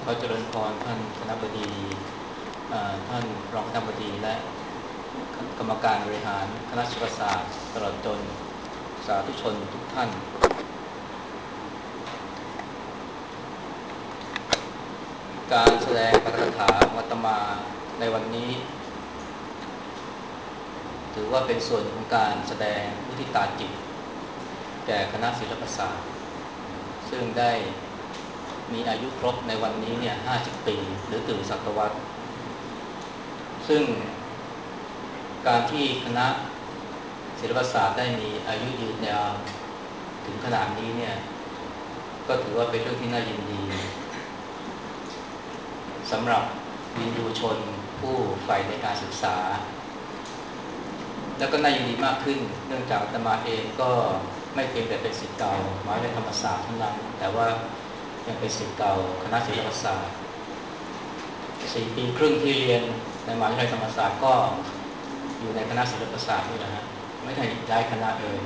ขอเจริญพรท่านคณบดีท่านรองคณบดีและกรรมการบริหารคณะศิลปศาสตร์ตลอดจนสาธุชนทุกท่านการแสดงปาฐกถาของอาตมาในวันนี้ถือว่าเป็นส่วนของการแสดงมุทิตาจิตแก่คณะศิลปศาสตร์ซึ่งได้มีอายุครบในวันนี้เนี่ย50 ปีหรือตื่นศตวรรษซึ่งการที่คณะศิลปศาสตร์ได้มีอายุยืนยาวถึงขนาดนี้เนี่ยก็ถือว่าเป็นเรื่องที่น่ายินดีสำหรับวินยูชนผู้ใฝ่ในการศึกษาแล้วก็น่ายินดีมากขึ้นเนื่องจากอาตมาเองก็ไม่เพียงแต่เป็นศิษย์เก่ามหาวิทยาลัยธรรมศาสตร์เท่านั้นแต่ว่ายังเป็นศิษย์เก่าคณะศิลปศาสตร์4 ปีครึ่งที่เรียนในมหาวิทยาลัยธรรมศาสตร์ก็อยู่ในคณะศิลปศาสตร์นี่แหละฮะไม่ได้ย้ายคณะเลย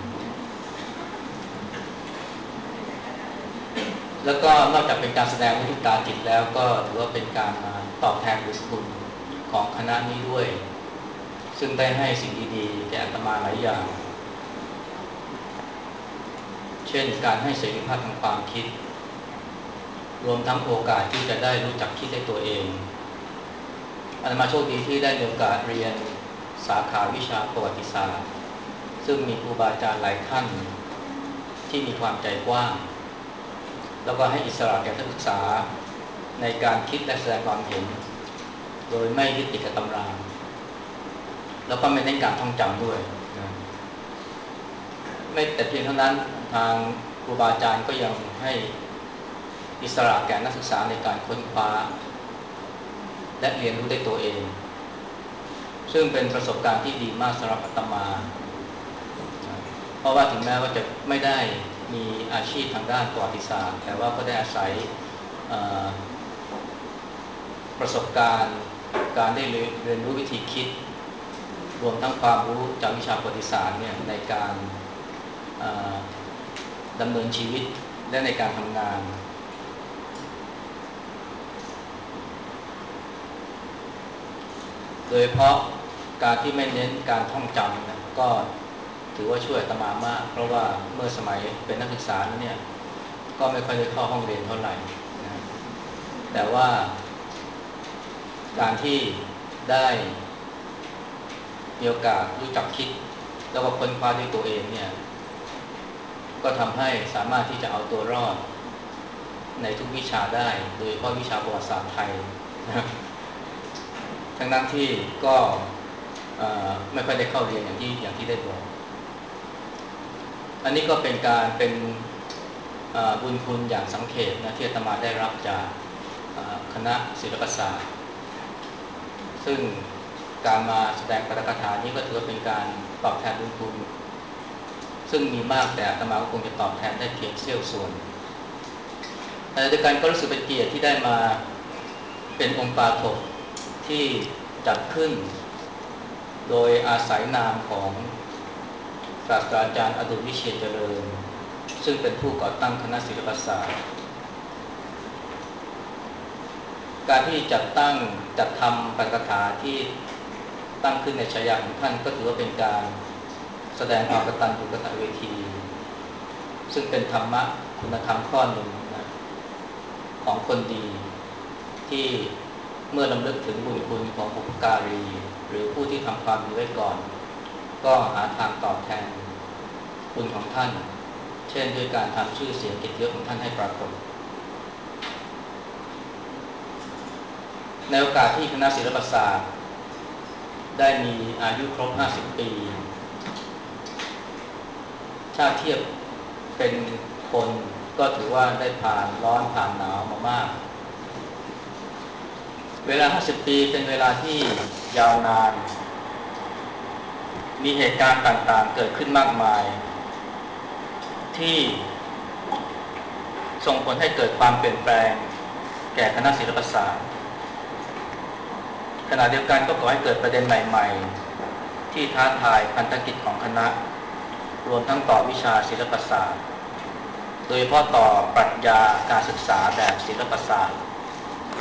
แล้วก็นอกจากเป็นการแสดงมุทิตาจิตแล้วก็ถือว่าเป็นการตอบแทนบุญคุณของคณะนี้ด้วยซึ่งได้ให้สิ่งดีๆแก่อาตมาหลายอย่างเช่นการให้เสรีภาพทางความคิดรวมทั้งโอกาสที่จะได้รู้จักคิดด้วยตัวเองอาตมาโชคดีที่ได้มีโอกาสเรียนสาขาวิชาประวัติศาสตร์ซึ่งมีครูบาอาจารย์หลายท่านที่มีความใจกว้างแล้วก็ให้อิสระแก่นักศึกษาในการคิดและแสดงความเห็นโดยไม่ยึดติดกับตำราแล้วก็ไม่เน้นการท่องจำด้วยนะไม่แต่เพียงเท่านั้นทางครูบาอาจารย์ก็ยังให้อิสระแก่นักศึกษาในการค้นคว้าและเรียนรู้ด้วยตัวเองซึ่งเป็นประสบการณ์ที่ดีมากสำหรับอาตมาเพราะว่าถึงแม้ว่าจะไม่ได้มีอาชีพทางด้านประวัติศาสตร์แต่ว่าก็ได้อาศัยประสบการณ์การได้เรียนรู้วิธีคิดรวมทั้งความรู้จากวิชาประวัติศาสตร์เนี่ยในการดำเนินชีวิตและในการทำงานโดยเฉพาะการที่ไม่เน้นการท่องจำนะก็ถือว่าช่วยอาตมามากเพราะว่าเมื่อสมัยเป็นนักศึกษาเนี่ยก็ไม่ค่อยได้เข้าห้องเรียนเท่าไหร่นะแต่ว่าการที่ได้มีโอกาสรู้จักคิดแล้วก็ค้นคว้าด้วยตัวเองเนี่ยก็ทำให้สามารถที่จะเอาตัวรอดในทุกวิชาได้โดยเฉพาะวิชาประวัติศาสตร์ไทยนะทั้งนั้นที่ก็ไม่ค่อยได้เข้าเรียนอย่างที่ได้บอกอันนี้ก็เป็นการเป็นบุญคุณอย่างสังเขปนะที่อาตมาได้รับจากคณะศิลปศาสตร์ซึ่งการมาแสดงปาฐกถานี้ก็ถือว่าเป็นการตอบแทนบุญคุณซึ่งมีมากแต่อาตมาก็คงจะตอบแทนได้เพียงเสี้ยวส่วนแต่ในการก็รู้สึกเป็นเกียรติที่ได้มาเป็นองค์ปาฐกที่จัดขึ้นโดยอาศัยนามของศาสตราจารย์อดุลวิเชียรเจริญซึ่งเป็นผู้ก่อตั้งคณะศิลปศาสตร์การที่จัดทำปาฐกถาที่ตั้งขึ้นในฉายาของท่านก็ถือว่าเป็นการแสดงความกตัญญูกตเวทีซึ่งเป็นธรรมะคุณธรรมข้อหนึ่งนะของคนดีที่เมื่อรำลึกถึงบุญคุณของบุพการีหรือผู้ที่ทำความดีไว้ก่อนก็หาทางตอบแทนคุณของท่านเช่นด้วยการทำชื่อเสียงเกียรติยศของท่านให้ปรากฏในโอกาสที่คณะศิลปศาสตร์ได้มีอายุครบ50 ปีถ้าเทียบเป็นคนก็ถือว่าได้ผ่านร้อนผ่านหนาวมามากเวลา50 ปีเป็นเวลาที่ยาวนานมีเหตุการณ์ต่างๆเกิดขึ้นมากมายที่ส่งผลให้เกิดความเปลี่ยนแปลงแก่คณะศิลปศาสตร์ขณะเดียวกันก็ก่อให้เกิดประเด็นใหม่ๆที่ท้าทายพันธกิจของคณะรวมทั้งต่อวิชาศิลปศาสตร์โดยเฉพาะต่อปรัชญาการศึกษาแบบศิลปศาสตร์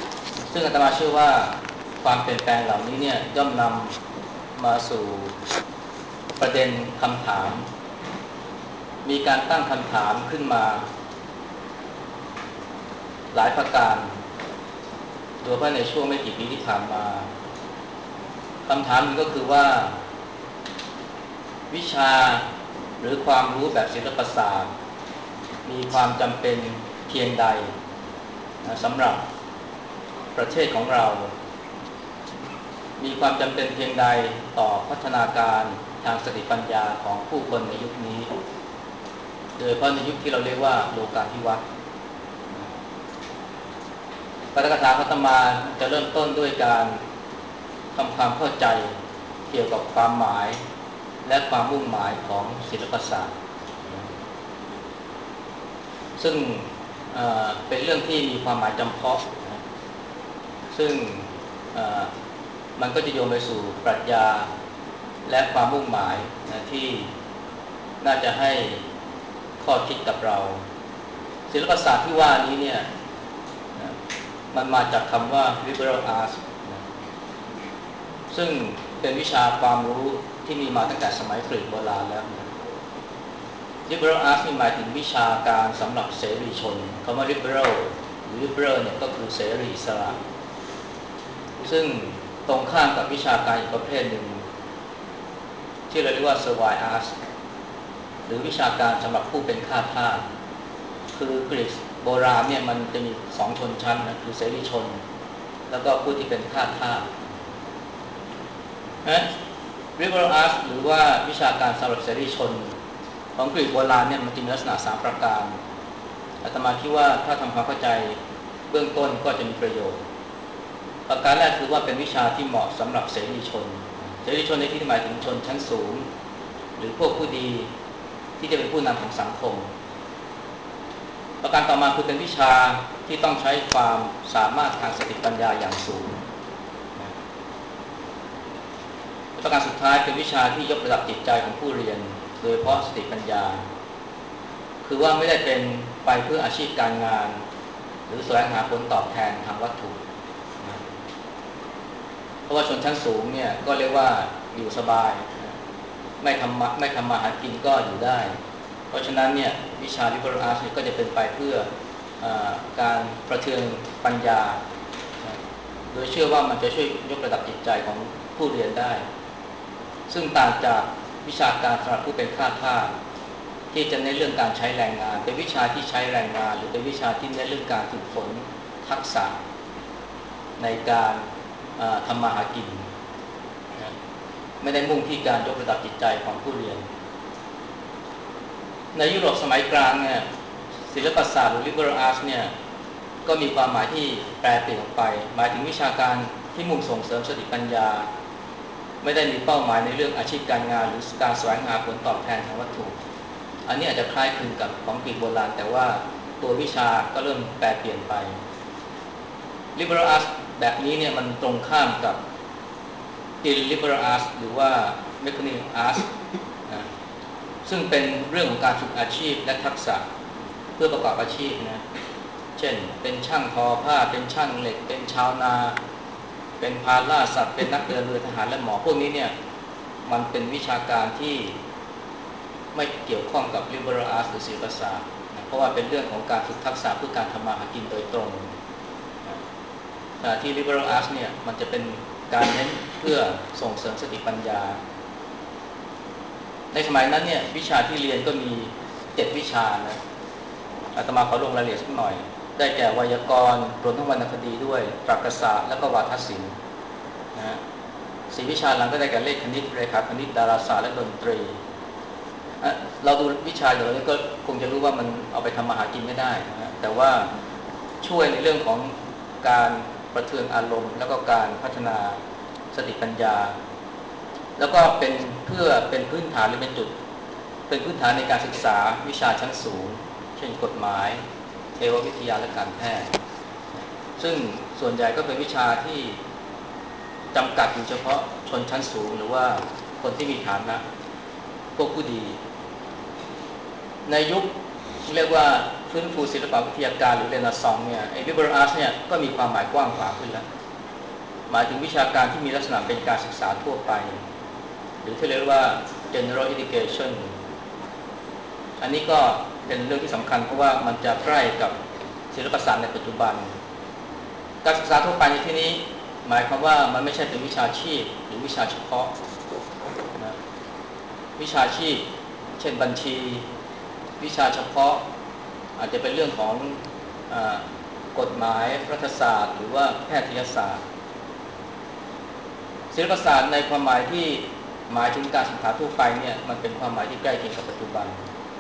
ซึ่งอาตมาเชื่อว่าความเปลี่ยนแปลงเหล่านี้เนี่ยย่อมนำมาสู่ประเด็นคำถามมีการตั้งคำถามขึ้นมาหลายประการโดยเฉพาะในช่วงไม่กี่ปีที่ผ่านมาคำถามนึงก็คือว่าวิชาหรือความรู้แบบศิลปศาสตร์มีความจำเป็นเพียงใดสำหรับประเทศของเรามีความจำเป็นเพียงใดต่อพัฒนาการทางสติปัญญาของผู้คนในยุคนี้โดยเฉพาะในยุคที่เราเรียกว่าโลกาภิวัตน์ปาฐกถาของอาตมาจะเริ่มต้นด้วยการทำความเข้าใจเกี่ยวกับความหมายและความมุ่งหมายของศิลปศาสตร์ซึ่งเป็นเรื่องที่มีความหมายจำเพาะซึ่งมันก็จะโยงไปสู่ปรัชญาและความมุ่งหมายที่น่าจะให้ข้อคิดกับเราศิลปศาสตร์ที่ว่านี้เนี่ยมันมาจากคำว่า liberal arts ซึ่งเป็นวิชาความรู้ที่มีมาตั้งแต่สมัยกรีกโบราณแล้ว liberal arts นี่หมายถึงวิชาการสำหรับเสรีชนคำว่า liberal หรือ liberal เนี่ยก็คือเสรีอิสระซึ่งตรงข้ามกับวิชาการอีกประเภทหนึ่งที่เราเรียกว่า servile arts หรือวิชาการสำหรับผู้เป็นข้าทาสคือกรีกโบราณเนี่ยมันจะมีสองชนชั้นนะคือเสรีชนแล้วก็ผู้ที่เป็นข้าทาสliberal arts หรือว่าวิชาการสำหรับเสรีชนของกรีกโบราณเนี่ยมันจะมีลักษณะ3ประการอาตมาคิดว่าถ้าทำความเข้าใจเบื้องต้นก็จะมีประโยชน์ประการแรกคือว่าเป็นวิชาที่เหมาะสำหรับเสรีชนเสรีชนในที่นี้หมายถึงชนชั้นสูงหรือพวกผู้ดีที่จะเป็นผู้นำของสังคมประการต่อมาคือเป็นวิชาที่ต้องใช้ความสามารถทางสติปัญญาอย่างสูงประการสุดท้ายเป็นวิชาที่ยกระดับจิตใจของผู้เรียนโดยเฉพาะสติปัญญาคือว่าไม่ได้เป็นไปเพื่ออาชีพการงานหรือแสวงหาผลตอบแทนทางวัตถุเพราะว่าชนชั้นสูงเนี่ยก็เรียกว่าอยู่สบายไม่ทำมาหากินก็อยู่ได้เพราะฉะนั้นเนี่ยวิชา liberal arts ก็จะเป็นไปเพื่อการประเทืองปัญญาโดยเชื่อว่ามันจะช่วยยกระดับจิตใจของผู้เรียนได้ซึ่งต่างจากวิชาการสำหรับผู้เป็นข้าทาสที่จะเน้นเรื่องการใช้แรงงานเป็นวิชาที่ใช้แรงงานหรือเป็นวิชาที่เน้นเรื่องการฝึกฝนทักษะในการทำมาหากินไม่ได้มุ่งที่การยกระดับจิตใจของผู้เรียนในยุโรปสมัยกลางเนี่ยศิลปศาสตร์หรือ liberal arts เนี่ยก็มีความหมายที่แปรเปลี่ยนออกไปหมายถึงวิชาการที่มุ่งส่งเสริมสติปัญญาไม่ได้มีเป้าหมายในเรื่องอาชีพการงานหรือการแสวงหาผลตอบแทนทางวัตถุอันนี้อาจจะคล้ายคลึงกับของกรีกโบราณแต่ว่าตัววิชาก็เริ่มแปรเปลี่ยนไป liberal arts แบบนี้เนี่ยมันตรงข้ามกับ illiberal arts หรือว่า mechanical arts นะซึ่งเป็นเรื่องของการฝึกอาชีพและทักษะเพื่อประกอบอาชีพนะเช่นเป็นช่างทอผ้าเป็นช่างเหล็กเป็นชาวนาเป็นพรานล่าสัตว์เป็นนักเดินเรือทหารและหมอพวกนี้เนี่ยมันเป็นวิชาการที่ไม่เกี่ยวข้องกับ liberal arts หรือศิลปศาสตร์นะเพราะว่าเป็นเรื่องของการฝึกทักษะเพื่อการทำมาหากินโดยตรงที่ liberal arts เนี่ยมันจะเป็นการเน้นเพื่อส่งเสริมสติปัญญาในสมัยนั้นเนี่ยวิชาที่เรียนก็มี7วิชานะอาตมาขอลงรายละเอียดสักหน่อยได้แก่ไวยากรณ์รวมทั้งวรรณคดีด้วยตรรกศาสตร์และก็วาทศิลป์นะ4วิชาหลังก็ได้แก่เลขคณิตเรขาคณิตดาราศาสตร์และดนตรีเราดูวิชาเดี๋ยวนี้ก็คงจะรู้ว่ามันเอาไปทำมาหากินไม่ได้นะแต่ว่าช่วยในเรื่องของการประเทืองอารมณ์แล้วก็การพัฒนาสติปัญญาแล้วก็เป็นเพื่อเป็นพื้นฐานหรือเป็นจุดเป็นพื้นฐานในการศึกษาวิชาชั้นสูงเช่นกฎหมายเทววิทยาและการแพทย์ซึ่งส่วนใหญ่ก็เป็นวิชาที่จำกัดอยู่เฉพาะชนชั้นสูงหรือว่าคนที่มีฐานะพวกผู้ดีในยุคเรียกว่าฟื้นฟูศิลปวิทยาการหรือเรเนซองส์เนี่ยไอ้ liberal arts เนี่ยก็มีความหมายกว้างขวางขึ้นแล้วหมายถึงวิชาการที่มีลักษณะเป็นการศึกษาทั่วไปหรือที่เรียกว่า general education อันนี้ก็เป็นเรื่องที่สำคัญเพราะว่ามันจะใกล้กับศิลปศาสตร์ในปัจจุบันการศึกษาทั่วไปในที่นี้หมายความว่ามันไม่ใช่เป็นวิชาชีพหรือวิชาเฉพาะนะวิชาชีพเช่นบัญชีวิชาเฉพาะอาจจะเป็นเรื่องของกฎหมายรัฐศาสตร์หรือว่าแพทยศาสตร์ศิลปศาสตร์ในความหมายที่หมายถึงการศึกษาทั่วไปเนี่ยมันเป็นความหมายที่ใกล้เคียงกับปัจจุบัน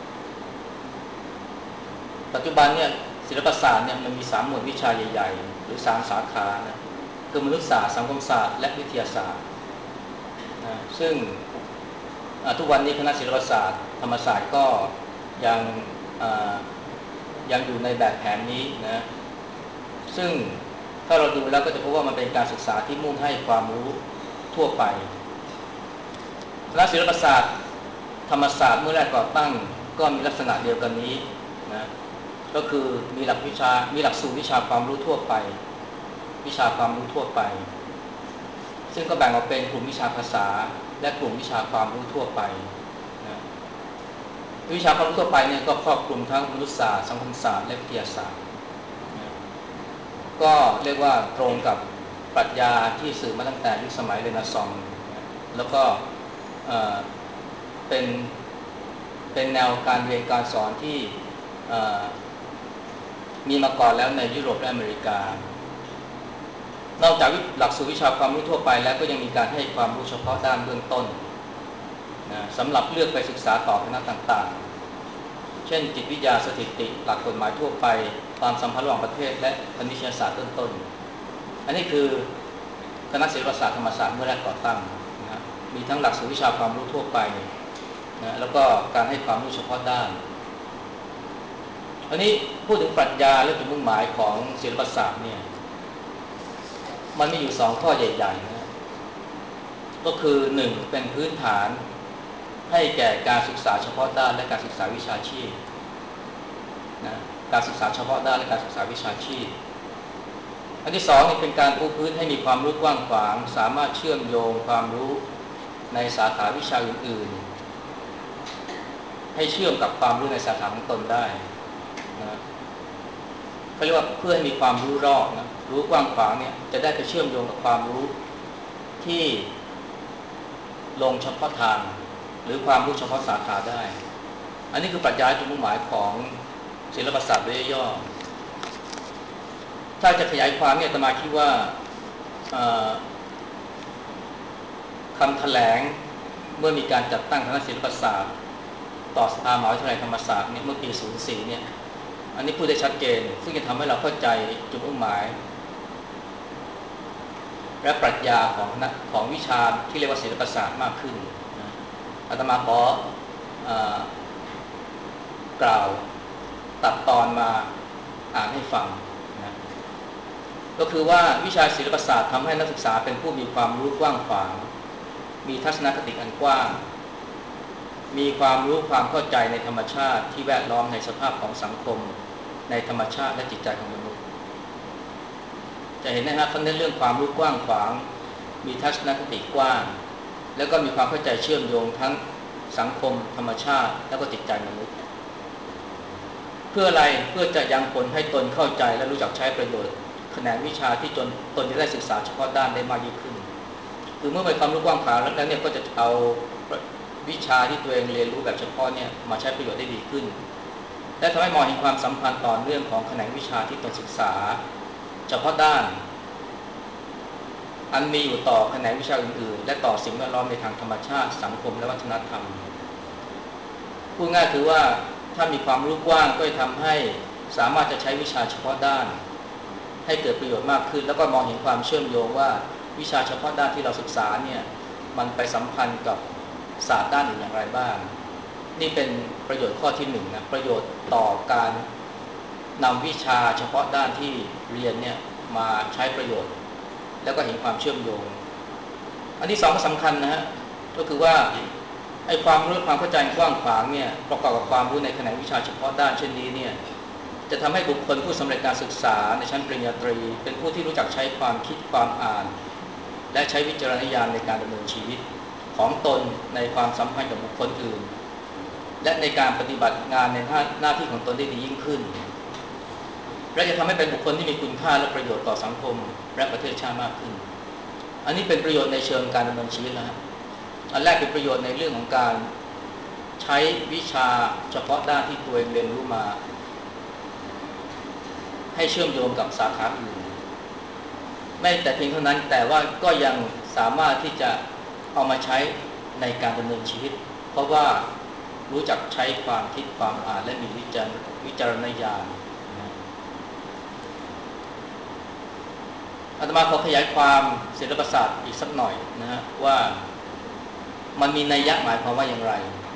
เนี่ยศิลปศาสตร์เนี่ยมันมี3หมวดวิชาใหญ่ๆหรือ3สาขานะคือมนุษยศาสตร์สังคมศาสตร์และวิทยาศาสตร์นะซึ่งทุกวันนี้คณะศิลปศาสตร์ธรรมศาสตร์ก็ยังยังอยู่ในแบบแผนนี้นะซึ่งถ้าเราดูแล้วก็จะพบว่ามันเป็นการศึกษาที่มุ่งให้ความรู้ทั่วไปคณะศิลปศาสตร์ธรรมศาสตร์เมื่อแรกก่อตั้งก็มีลักษณะเดียวกันนี้นะก็คือมีหลักสูตรวิชาความรู้ทั่วไปวิชาความรู้ทั่วไปซึ่งก็แบ่งออกเป็นกลุ่มวิชาภาษาและกลุ่มวิชาความรู้ทั่วไปนะวิชาความรู้ทั่วไปเนี่ยก็ครอบคลุมทั้งมนุษยศาสตร์สังคมศาสตร์และวิทยาศาสตร์นะก็เรียกว่าตรงกับปรัชญาที่สืบมาตั้งแต่ยุคสมัยเรเนซองส์นะแล้วก็เป็นแนวการเรียนการสอนที่มีมาก่อนแล้วในยุโรปและอเมริกานอกจากหลักสูตรวิชาความรู้ทั่วไปแล้วก็ยังมีการให้ความรู้เฉพาะด้านเบื้องต้นนะสำหรับเลือกไปศึกษาต่อคณะต่างๆเช่นจิตวิทยาสถิติหลักกฎหมายทั่วไปความสัมพันธ์ระหว่างประเทศและคณิตศาสตร์ต้นๆอันนี้คือคณะศิลปศาสตร์ธรรมศาสตร์เมื่อแรกก่อตั้งนะมีทั้งหลักสูตรวิชาความรู้ทั่วไปนะแล้วก็การให้ความรู้เฉพาะด้านอันนี้พูดถึงปรัชญาและจุดมุ่งหมายของศิลปศาสตร์เนี่ยมันมีอยู่2ข้อใหญ่ๆนะก็คือ1เป็นพื้นฐานให้แก่การศึกษาเฉพาะด้านและการศึกษาวิชาชีพนะการศึกษาเฉพาะด้านและการศึกษาวิชาชีพอันที่2นี่เป็นการปูพื้นให้มีความรู้กว้างขวางสามารถเชื่อมโยงความรู้ในสาขาวิชาอื่นๆให้เชื่อมกับความรู้ในสาขาของตนได้นะเขาเรียกว่าเพื่อให้มีความรู้รอบนะรู้กว้างขวางเนี่ยจะได้ไปเชื่อมโยงกับความรู้ที่ลงเฉพาะทางหรือความรู้เฉพาะสาขาได้อันนี้คือปรัชญาจุดมุ่งหมายของศิลปศาสตร์โดยย่อถ้าจะขยายความเนี่ยอาตมาคิดว่าคำแถลงเมื่อมีการจัดตั้งคณะศิลปศาสตร์ต่อสภามหาวิทยาลัยธรรมศาสตร์เนี่ยเมื่อปี 04 เนี่ยอันนี้พูดได้ชัดเจนซึ่งจะทำให้เราเข้าใจจุดมุ่งหมายและปรัชญาของวิชาที่เรียกว่าศิลปศาสตร์มากขึ้นนะอาตมาขอกล่าวตัดตอนมาอ่านให้ฟังนะก็คือว่าวิชาศิลปศาสตร์ทำให้นักศึกษาเป็นผู้มีความรู้กว้างขวางมีทัศนคติอันกว้างมีความรู้ความเข้าใจในธรรมชาติที่แวดล้อมในสภาพของสังคมในธรรมชาติและจิตใจของมนุษย์จะเห็นนะครับเขาเน้นเรื่องความรู้กว้างขวางมีทัศนคติกว้างแล้วก็มีความเข้าใจเชื่อมโยงทั้งสังคมธรรมชาติแล้วก็จิตใจมนุษย์เพื่ออะไรเพื่อจะยังผลให้ตนเข้าใจและรู้จักใช้ประโยชน์แขนงวิชาที่ตนจะได้ศึกษาเฉพาะด้านได้มากยิ่งขึ้นคือเมื่อมีความรู้กว้างขวางแล้วเนี่ยก็จะเอาวิชาที่ตัวเองเรียนรู้แบบเฉพาะเนี่ยมาใช้ประโยชน์ได้ดีขึ้นและทำให้มองเห็นความสัมพันธ์ต่อเนื่องของแขนงวิชาที่ตนศึกษาเฉพาะด้านอันมีอยู่ต่อแขนงวิชาอื่นๆและต่อสิ่งแวดล้อมในทางธรรมชาติสังคมและวัฒนธรรมพูดง่ายคือว่าถ้ามีความรู้กว้างก็จะทำให้สามารถจะใช้วิชาเฉพาะด้านให้เกิดประโยชน์มากขึ้นแล้วก็มองเห็นความเชื่อมโยงว่าวิชาเฉพาะด้านที่เราศึกษาเนี่ยมันไปสัมพันธ์กับศาสตร์ด้านอื่นอย่างไรบ้างนี่เป็นประโยชน์ข้อที่1นะประโยชน์ต่อการนำวิชาเฉพาะด้านที่เรียนเนี่ยมาใช้ประโยชน์แล้วก็เห็นความเชื่อมโยงอันที่2ก็สำคัญนะฮะก็คือว่าไอ้ความรู้ความเข้าใจกว้างขวางเนี่ยประกอบกับความรู้ในแขนงวิชาเฉพาะด้านเช่นนี้เนี่ยจะทำให้บุคคลผู้สำเร็จการศึกษาในชั้นปริญญาตรีเป็นผู้ที่รู้จักใช้ความคิดความอ่านและใช้วิจารณญาณในการดำเนินชีวิตของตนในความสัมพันธ์กับบุคคลอื่นและในการปฏิบัติงานในหน้าที่ของตนได้ดียิ่งขึ้นและจะทำให้เป็นบุคคลที่มีคุณค่าและประโยชน์ต่อสังคมและประเทศชาติมากขึ้นอันนี้เป็นประโยชน์ในเชิงการดำเนินชีวิตแล้วอันแรกเป็นประโยชน์ในเรื่องของการใช้วิชาเฉพาะด้านที่ตัวเองเรียนรู้มาให้เชื่อมโยงกับสาขาอื่นไม่แต่เพียงเท่านั้นแต่ว่าก็ยังสามารถที่จะเอามาใช้ในการดำเนินชีวิตเพราะว่ารู้จักใช้ความคิดความอ่านและมีวิจารณญาณอาตมาขอขยายความศิลปศาสตร์อีกสักหน่อยนะฮะว่ามันมีนัยยะหมายความว่าอย่างไร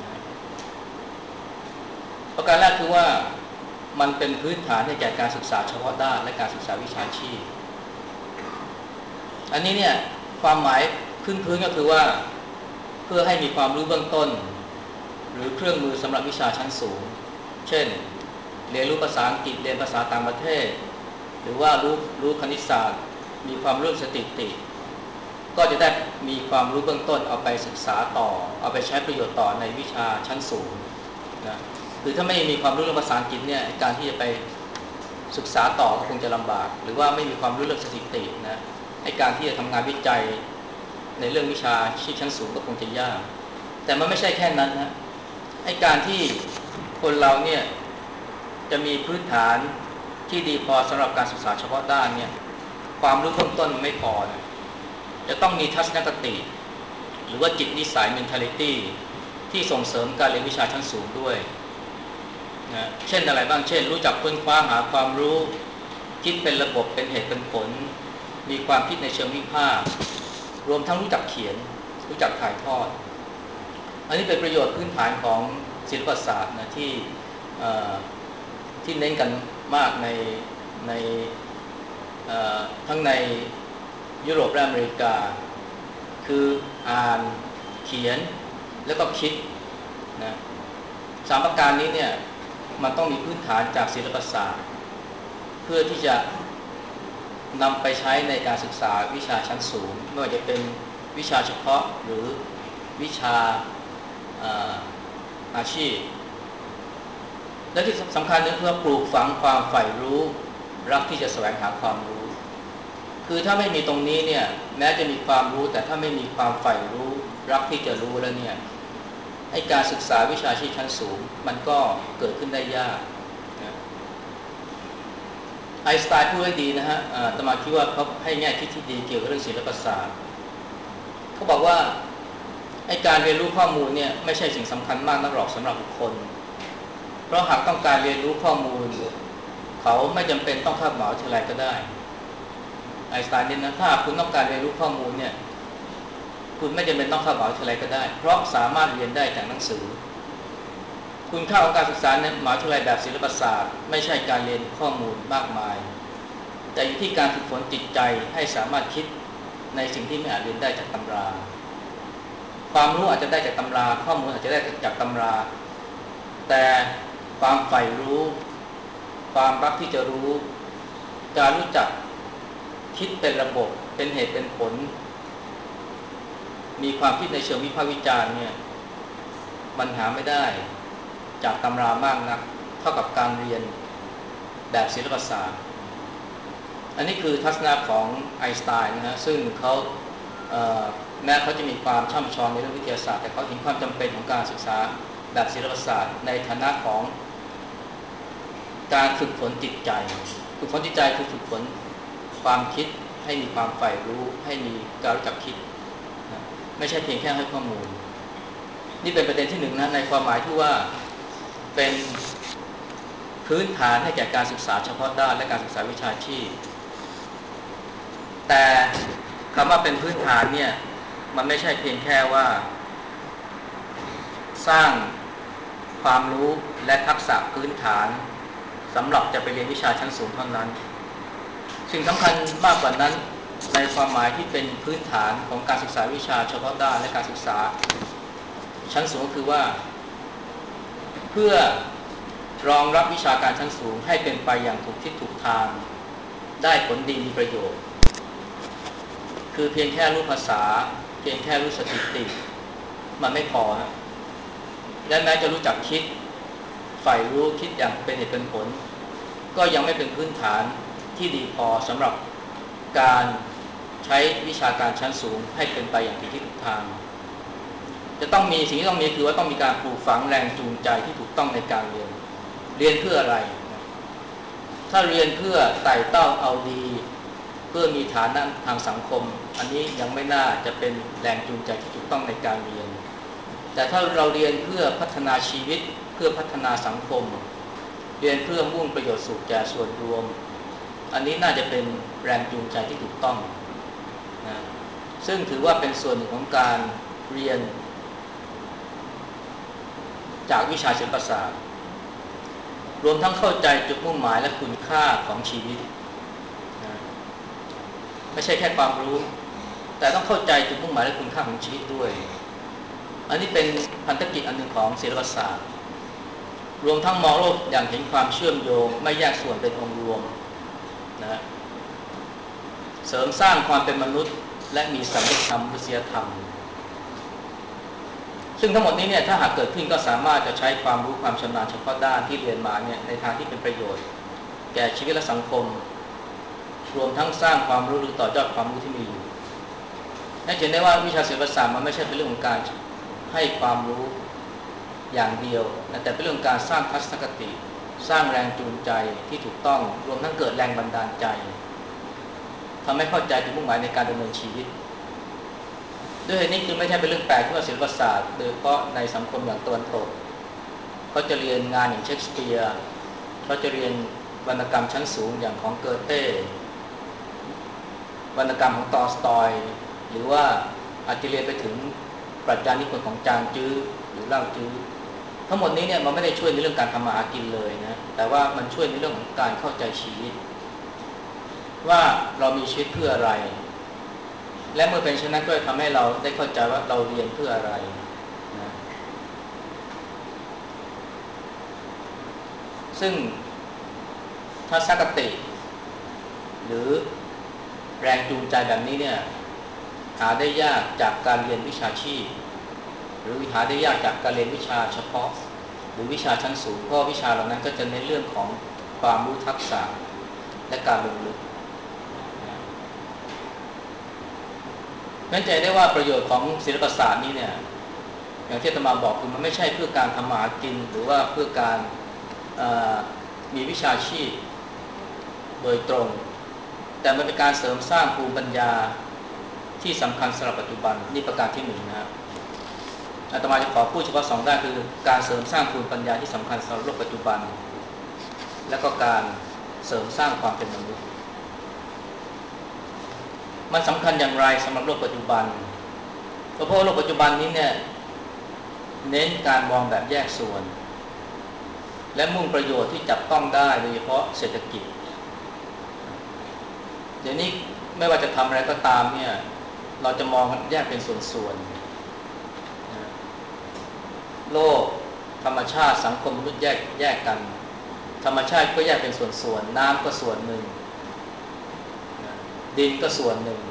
ประการแรกคือว่ามันเป็นพื้นฐานให้แก่การศึกษาเฉพาะด้านและการศึกษาวิชาชีพอันนี้เนี่ยความหมายพื้นก็คือว่าเพื่อให้มีความรู้เบื้องต้นหรือเครื่องมือสำหรับวิชาชั้นสูงเช่นเรียนรู้ภาษาอังกฤษเรียนภาษาต่างประเทศหรือว่ารู้คณิตศาสตร์มีความรู้สถิติก็จะได้มีความรู้เบื้องต้นเอาไปศึกษาต่อเอาไปใช้ประโยชน์ต่อในวิชาชั้นสูงนะคือถ้าไม่มีความรู้เรื่องภาษาอังกฤษเนี่ยการที่จะไปศึกษาต่อก็คงจะลำบากหรือว่าไม่มีความรู้เรื่องสถิตินะให้การที่จะทำงานวิจัยในเรื่องวิชาชั้นสูงก็คงจะยากแต่มันไม่ใช่แค่นั้นนะให้การที่คนเราเนี่ยจะมีพื้นฐานที่ดีพอสำหรับการศึกษาเฉพาะด้านเนี่ยความรู้เบื้องต้นมันไม่พอนะจะต้องมีทัศนคติหรือว่าจิตนิสัย mentality ที่ส่งเสริมการเรียนวิชาชั้นสูงด้วยนะเช่นอะไรบ้างเช่นรู้จักค้นคว้าหาความรู้คิดเป็นระบบเป็นเหตุเป็นผลมีความคิดในเชิงวิพากษ์รวมทั้งรู้จักเขียนรู้จักถ่ายทอดอันนี้เป็นประโยชน์พื้นฐานของศิลปศาสตร์นะที่เน้นกันมากในทั้งในยุโรปและอเมริกาคืออ่านเขียนแล้วก็คิดนะสามประการนี้เนี่ยมันต้องมีพื้นฐานจากศิลปศาสตร์เพื่อที่จะนำไปใช้ในการศึกษาวิชาชั้นสูงไม่ว่าจะเป็นวิชาเฉพาะหรือวิชาอาชีพและที่สำคัญนั้นคือปลูกฝังความใฝ่รู้รักที่จะแสวงหาความรู้คือถ้าไม่มีตรงนี้เนี่ยแม้จะมีความรู้แต่ถ้าไม่มีความใฝ่รู้รักที่จะรู้แล้วเนี่ยให้การศึกษาวิชาชีพชั้นสูงมันก็เกิดขึ้นได้ยากนะไอน์สไตน์พูดไว้ดีนะฮะอาตมาคิดว่าเขาให้แง่คิดที่ดีเกี่ยวกับเรื่องศิลปศาสตร์เขาบอกว่าไอ้การเรียนรู้ข้อมูลเนี่ยไม่ใช่สิ่งสำคัญมากนักหรอกสำหรับบุคคลเพราะหากต้องการเรียนรู้ข้อมูลเขาไม่จำเป็นต้องเข้ามหาวิทยาลัยก็ได้ไอน์สไตน์เนี่ยนะถ้าคุณต้องการเรียนรู้ข้อมูลเนี่ยคุณไม่จำเป็นต้องเข้ามหาวิทยาลัยก็ได้เพราะสามารถเรียนได้จากหนังสือคุณค่าของการศึกษาในมหาวิทยาลัยแบบศิลปศาสตร์ไม่ใช่การเรียนข้อมูลมากมายแต่อยู่ที่การฝึกฝนจิตใจให้สามารถคิดในสิ่งที่ไม่อาจเรียนได้จากตำราความรู้อาจจะได้จากตำราข้อมูลอาจจะได้จากตำราแต่ความใฝ่รู้ความรักที่จะรู้การรู้จักคิดเป็นระบบเป็นเหตุเป็นผลมีความคิดในเชิงวิพากษ์วิจารณ์เนี่ยมันหาไม่ได้จากตำรามากนักเท่ากับการเรียนแบบศิลปศาสตร์อันนี้คือทัศนะของไอน์สไตน์นะฮะซึ่งเขาแม้เขาจะมีความช่ำชองในเรื่องวิทยาศาสตร์แต่เขาเห็นความจำเป็นของการศึกษาแบบศิลปศาสตร์ในฐานะของการฝึกฝนจิตใจฝึกฝนจิตใจคือฝึกฝนความคิดให้มีความใฝ่รู้ให้มีการรู้จักคิดนะไม่ใช่เพียงแค่ให้ข้อมูลนี่เป็นประเด็นที่หนึ่งนะในความหมายที่ว่าเป็นพื้นฐานให้แก่การศึกษาเฉพาะด้านและการศึกษาวิชาชีพแต่คำว่าเป็นพื้นฐานเนี่ยมันไม่ใช่เพียงแค่ว่าสร้างความรู้และทักษะพื้นฐานสำหรับจะไปเรียนวิชาชั้นสูงเท่านั้นสิ่งสำคัญมากกว่านั้นในความหมายที่เป็นพื้นฐานของการศึกษาวิชาเฉพาะด้านและการศึกษาชั้นสูงก็คือว่าเพื่อรองรับวิชาการชั้นสูงให้เป็นไปอย่างถูกทิศถูกทางได้ผลดีมีประโยชน์คือเพียงแค่รู้ภาษาเพียงแค่รู้สถิติมันไม่พอนะและแม้จะรู้จักคิดใฝ่รู้คิดอย่างเป็นเหตุเป็นผลก็ยังไม่เป็นพื้นฐานที่ดีพอสำหรับการใช้วิชาการชั้นสูงให้เป็นไปอย่างถูกทิศถูกทางจะต้องมีสิ่งที่ต้องมีคือว่าต้องมีการปลูกฝังแรงจูงใจที่ถูกต้องในการเรียนเพื่ออะไรถ้าเรียนเพื่อไต่เต้าเอาดีเพื่อมีฐานะทางสังคมอันนี้ยังไม่น่าจะเป็นแรงจูงใจที่ถูกต้องในการเรียนแต่ถ้าเราเรียนเพื่อพัฒนาชีวิตเพื่อพัฒนาสังคมเรียนเพื่อมุ่งประโยชน์สุขแก่ส่วนรวมอันนี้น่าจะเป็นแรงจูงใจที่ถูกต้องนะซึ่งถือว่าเป็นส่วนหนึ่งของการเรียนจากวิชาศิลปศาสตร์รวมทั้งเข้าใจจุดมุ่งหมายและคุณค่าของชีวิตนะไม่ใช่แค่ความรู้แต่ต้องเข้าใจจุดมุ่งหมายและคุณค่าของชีวิตด้วยอันนี้เป็นพันธกิจอันหนึ่งของศิลปศาสตร์รวมทั้งมองโลกอย่างเห็นความเชื่อมโยงไม่แยกส่วนเป็นองค์รวมนะเสริมสร้างความเป็นมนุษย์และมีสัมพันธมนุษยธรรมซึ่งทั้งหมดนี้เนี่ยถ้าหากเกิดขึ้นก็สามารถจะใช้ความรู้ความชำนาญเฉพาะด้านที่เรียนมาเนี่ยในทางที่เป็นประโยชน์แก่ชีวิตและสังคมรวมทั้งสร้างความรู้หรือต่อยอดความรู้ที่มีอยู่ให้เห็นได้ว่าวิชาศิลปศาสตร์มันไม่ใช่เป็นเรื่องของการให้ความรู้อย่างเดียวแต่เป็นเรื่องการสร้างทัศนคติสร้างแรงจูงใจที่ถูกต้องรวมทั้งเกิดแรงบันดาลใจทำให้เข้าใจจุดมุ่งหมายในการดำเนินชีวิตด้วยเหตุนี้คือไม่ใช่เป็นเรื่องแปลกที่ว่าศิลปศาสตร์โดยเฉพาะในสังคมอย่างตะวันตกเขาจะเรียนงานอย่างเชคสเปียร์เขาจะเรียนวรรณกรรมชั้นสูงอย่างของเกอเต้วรรณกรรมของตอลสตอยหรือว่าอาจจะเรียนไปถึงปรัชญานิพนธ์ของจางจื้อหรือเล่าจื้อทั้งหมดนี้เนี่ยมันไม่ได้ช่วยในเรื่องการทำมาหากินเลยนะแต่ว่ามันช่วยในเรื่องของการเข้าใจชีวิตว่าเรามีชีวิตเพื่ออะไรและเมื่อเป็นเช่นนั้นก็ทำให้เราได้เข้าใจว่าเราเรียนเพื่ออะไรนะซึ่งทัศนคติหรือแรงจูงใจแบบนี้เนี่ยหาได้ยากจากการเรียนวิชาชีพหรือหาได้ยากจากการเรียนวิชาเฉพาะหรือวิชาชั้นสูงเพราะวิชาเหล่านั้นก็จะในเรื่องของความรู้ทักษะและการลงลึกนั่นใจได้ว่าประโยชน์ของศิลปศาสตร์นี้เนี่ยอย่างที่อาตมาบอกคือมันไม่ใช่เพื่อการทำมาหากินหรือว่าเพื่อการมีวิชาชีพโดยตรงแต่มันเป็นการเสริมสร้างภูมิปัญญาที่สำคัญสำหรับปัจจุบันนี่ประการที่หนึ่งนะอาตมาจะขอพูดเฉพาะสองด้านคือการเสริมสร้างภูมิปัญญาที่สำคัญสำหรับโลกปัจจุบันและก็การเสริมสร้างความเป็นมนุษย์มันสำคัญอย่างไรสำหรับโลกปัจจุบันเพราะโลกปัจจุบันนี้เนี่ยเน้นการมองแบบแยกส่วนและมุ่งประโยชน์ที่จับต้องได้โดยเฉพาะเศรษฐกิจเดี๋ยวนี้ไม่ว่าจะทำอะไรก็ตามเนี่ยเราจะมองแยกเป็นส่วนๆโลกธรรมชาติสังคมมนุษย์แยกกันธรรมชาติก็แยกเป็นส่วนๆน้ำก็ส่วนหนึ่งดินก็ส่วนหนึ่ง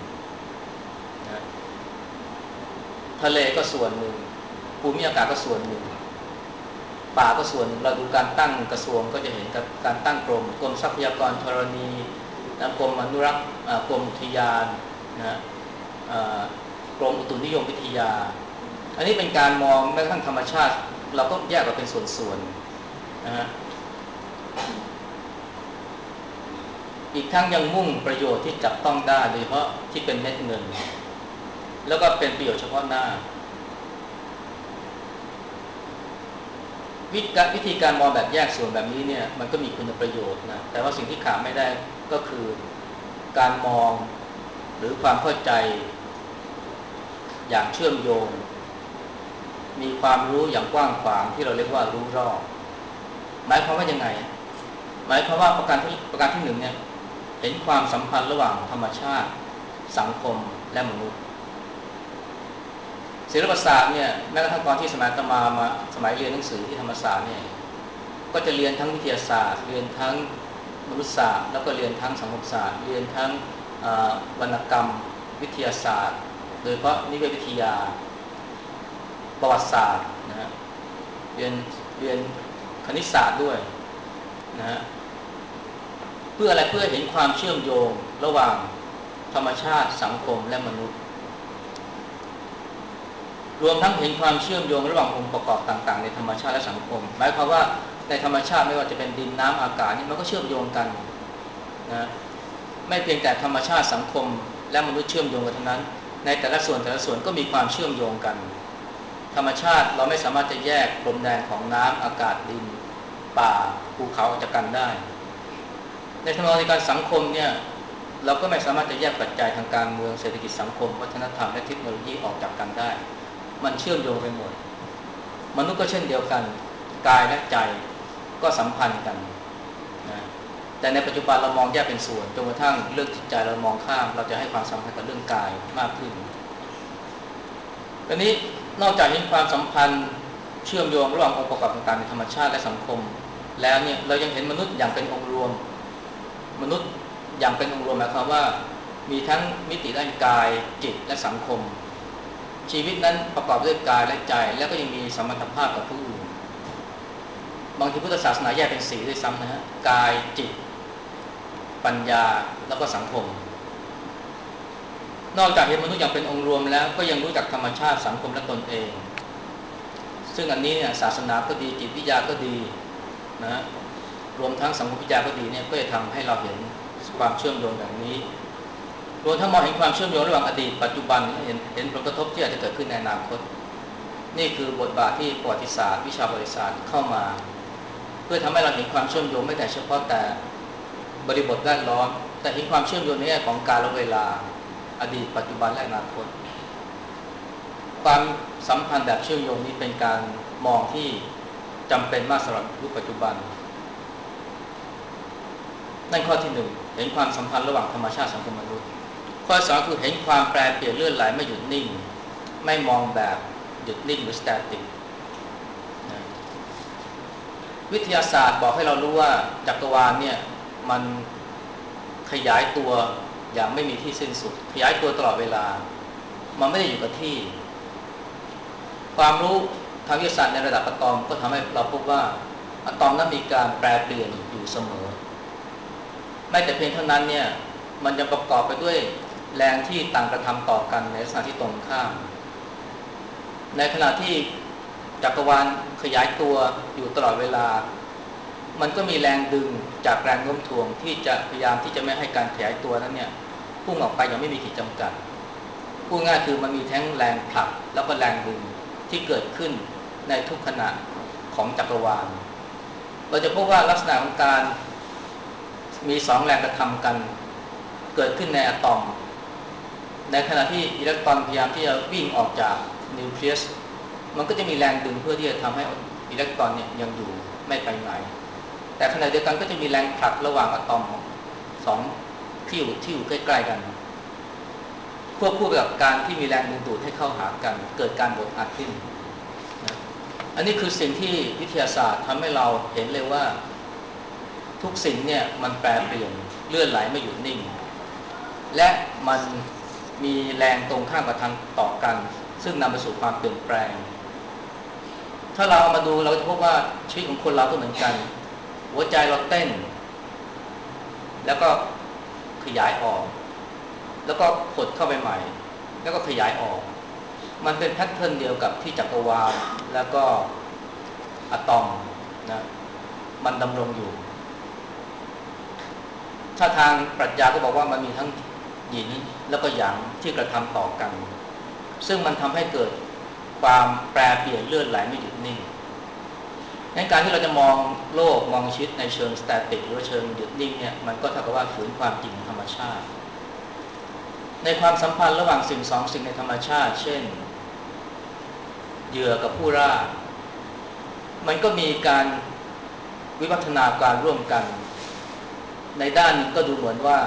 ทะเลก็ส่วนหนึ่งภูมิอากาศก็ส่วนหนึ่งป่าก็ส่วนหนึ่งเราดูการตั้งกระทรวงก็จะเห็นกับการตั้งกรมทรัพยากรธรณีกรมอนุรักษ์กรมอุทยานนะกรมอุตุนิยมวิทยาอันนี้เป็นการมองแม้กระทั่งธรรมชาติเราก็แยกออกเป็นส่วนๆนะฮะอีกทั้งยังมุ่งประโยชน์ที่จับต้องได้โดยเฉพาะที่เป็นเม็ดเงินแล้วก็เป็นประโยชน์เฉพาะหน้าวิธีการมองแบบแยกส่วนแบบนี้เนี่ยมันก็มีคุณประโยชน์นะแต่ว่าสิ่งที่ขาดไม่ได้ก็คือการมองหรือความเข้าใจอย่างเชื่อมโยงมีความรู้อย่างกว้างขวางที่เราเรียกว่ารู้รอบหมายความว่ายังไงหมายความว่าประการที่หนึ่งเนี่ยเห็นความสัมพันธ์ระหว่างธรรมชาติสังคมและมนุษย์ศิลปศาสตร์เนี่ยแม้กระทั่งตอนที่สมัยอาตมาสมัยเรียนหนังสือที่ธรรมศาสตร์เนี่ยก็จะเรียนทั้งวิทยาศาสตร์เรียนทั้งมนุษยศาสตร์แล้วก็เรียนทั้งสังคมศาสตร์เรียนทั้งวรรณกรรมวิทยาศาสตร์โดยเฉพาะนิเวศวิทยาประวัติศาสตร์นะฮะเรียนคณิตศาสตร์ด้วยนะฮะเพื่ออะไรเพื่อเห็นความเชื่อมโยงระหว่างธรรมชาติสังคมและมนุษย์รวมทั้งเห็นความเชื่อมโยงระหว่างองค์ประกอบต่างๆในธรรมชาติและสังคมหมายความว่าในธรรมชาติไม่ว่าจะเป็นดินน้ำอากาศนี่มันก็เชื่อมโยงกันนะไม่เพียงแต่ธรรมชาติสังคมและมนุษย์เชื่อมโยงกันเท่านั้นในแต่ละส่วนก็มีความเชื่อมโยงกันธรรมชาติเราไม่สามารถจะแยกพรมแดนของน้ำอากาศดินป่าภูเขาออกจากกันได้ในทางการสังคมเนี่ยเราก็ไม่สามารถจะแยกปัจจัยทางการเมืองเศรษฐกิจสังคมวัฒนธรรมและเทคโนโลยีออกจากกันได้มันเชื่อมโยงไปหมดมนุษย์ก็เช่นเดียวกันกายและใจก็สัมพันธ์กันนะแต่ในปัจจุบันเรามองแยกเป็นส่วนจนกระทั่งเรื่องจิตใจเรามองข้ามเราจะให้ความสำคัญกับเรื่องกายมากขึ้นตอนนี้นอกจากเห็นความสัมพันธ์เชื่อมโยงระหว่างองค์ประกอบต่างๆในธรรมชาติและสังคมแล้วเนี่ยเรายังเห็นมนุษย์อย่างเป็นองค์รวมมนุษย์อย่างเป็นองค์รวมหมายความว่ามีทั้งมิติด้านกายจิตและสังคมชีวิตนั้นประกอบด้วยกายและใจแล้วก็ยังมีสัมพันธภาพกับผู้อื่นบางทีพุทธศาสนาแยกเป็น4ด้วยซ้ำนะฮะกายจิตปัญญาแล้วก็สังคมนอกจากเห็นมนุษย์อย่างเป็นองค์รวมแล้วก็ยังรู้จักธรรมชาติสังคมและตนเองซึ่งอันนี้เนี่ยศาสนาก็ดีจิตวิทยาก็ดีนะรวมทั้งสังคมวิทยาก็ดีเนี่ยก็จะทำให้เราเห็นความเชื่อมโยงอย่างนี้รวมทั้งมองเห็นความเชื่อมโยงระหว่างอดีตปัจจุบันเห็นผลกระทบที่อาจจะเกิดขึ้นในอนาคตนี่คือบทบาทที่ประวัติศาสตร์วิชาประวัติศาสตร์เข้ามาเพื่อทำให้เราเห็นความเชื่อมโยงไม่แต่เฉพาะแต่บริบทแวดล้อมแต่เห็นความเชื่อมโยงในแง่ของกาลเวลาอดีตปัจจุบันและอนาคตความสัมพันธ์แบบเชื่อมโยงนี้เป็นการมองที่จำเป็นมากสำหรับยุคปัจจุบันนั่นข้อที่1เห็นความสัมพันธ์ระหว่างธรรมชาติสังคมมนุษย์ข้อ2คือเห็นความแปรเปลี่ยนเลื่อนไหลไม่หยุดนิ่งไม่มองแบบหยุดนิ่งหรือ static วิทยาศาสตร์บอกให้เรารู้ว่าจักรวาลเนี่ยมันขยายตัวอย่างไม่มีที่สิ้นสุดขยายตัวตลอดเวลามันไม่ได้อยู่กับที่ความรู้ทางวิทยาศาสตร์ในระดับอะตอมก็ทำให้เราพบว่าอะตอมนั้นมีการแปรเปลี่ยนอยู่เสมอไม่แต่เพียงเท่านั้นเนี่ยมันยังประกอบไปด้วยแรงที่ต่างกระทำต่อกันในลักษณะที่ตรงข้ามในขณะที่จักรวาลขยายตัวอยู่ตลอดเวลามันก็มีแรงดึงจากแรงโน้มถ่วงที่จะพยายามที่จะไม่ให้การขยายตัวนั้นเนี่ยพุ่งออกไปอย่างไม่มีขีดจำกัดพูดง่ายคือมันมีทั้งแรงผลักแล้วก็แรงดึงที่เกิดขึ้นในทุกขณะของจักรวาลเราจะพบว่าลักษณะของการมี2แรงกระทำกันเกิดขึ้นในอะตอมในขณะที่อิเล็กตรอนพยายามที่จะวิ่งออกจากนิวเคลียสมันก็จะมีแรงดึงเพื่อที่จะทำให้อิเล็กตรอนเนี่ยยังอยู่ไม่ไปไหนแต่ขณะเดียวกันก็จะมีแรงผลักระหว่างอะตอม2ที่อยู่ใกล้ๆกันควบคู่กับการที่มีแรงดึงดูดให้เข้าหากันเกิดการบดอัดขึ้นนะอันนี้คือสิ่งที่วิทยาศาสตร์ทำให้เราเห็นเลยว่าทุกสิ่งเนี่ยมันแปรเปลี่ยนเลื่อนไหลไม่หยุดนิ่งและมันมีแรงตรงข้ามกับทางต่อกันซึ่งนำไปสู่ความเปลี่ยนแปลงถ้าเราเอามาดูเราจะพบว่าชีวิตของคนเราก็เหมือนกันหัวใจเราเต้นแล้วก็ขยายออกแล้วก็หดเข้าไปใหม่แล้วก็ขยายออกมันเป็นแพทเทิร์นเดียวกับที่จักรวาลแล้วก็อะตอมนะมันดำรงอยู่ถ้าทางปรัชญาก็บอกว่ามันมีทั้งหยินแล้วก็หยางที่กระทำต่อกันซึ่งมันทำให้เกิดความแปรเปลี่ยนเลื่อนไหลไม่หยุดนิ่งในการที่เราจะมองโลกมองชีวิตในเชิงสแตติกหรือเชิงหยุดนิ่งเนี่ยมันก็เท่ากับว่าฝืนความจริงของธรรมชาติในความสัมพันธ์ระหว่างสิ่ง2สิ่งในธรรมชาติเช่นเหยื่อกับผู้ล่ามันก็มีการวิวัฒนาการร่วมกันในด้านนึงก็ดูเหมือนว่า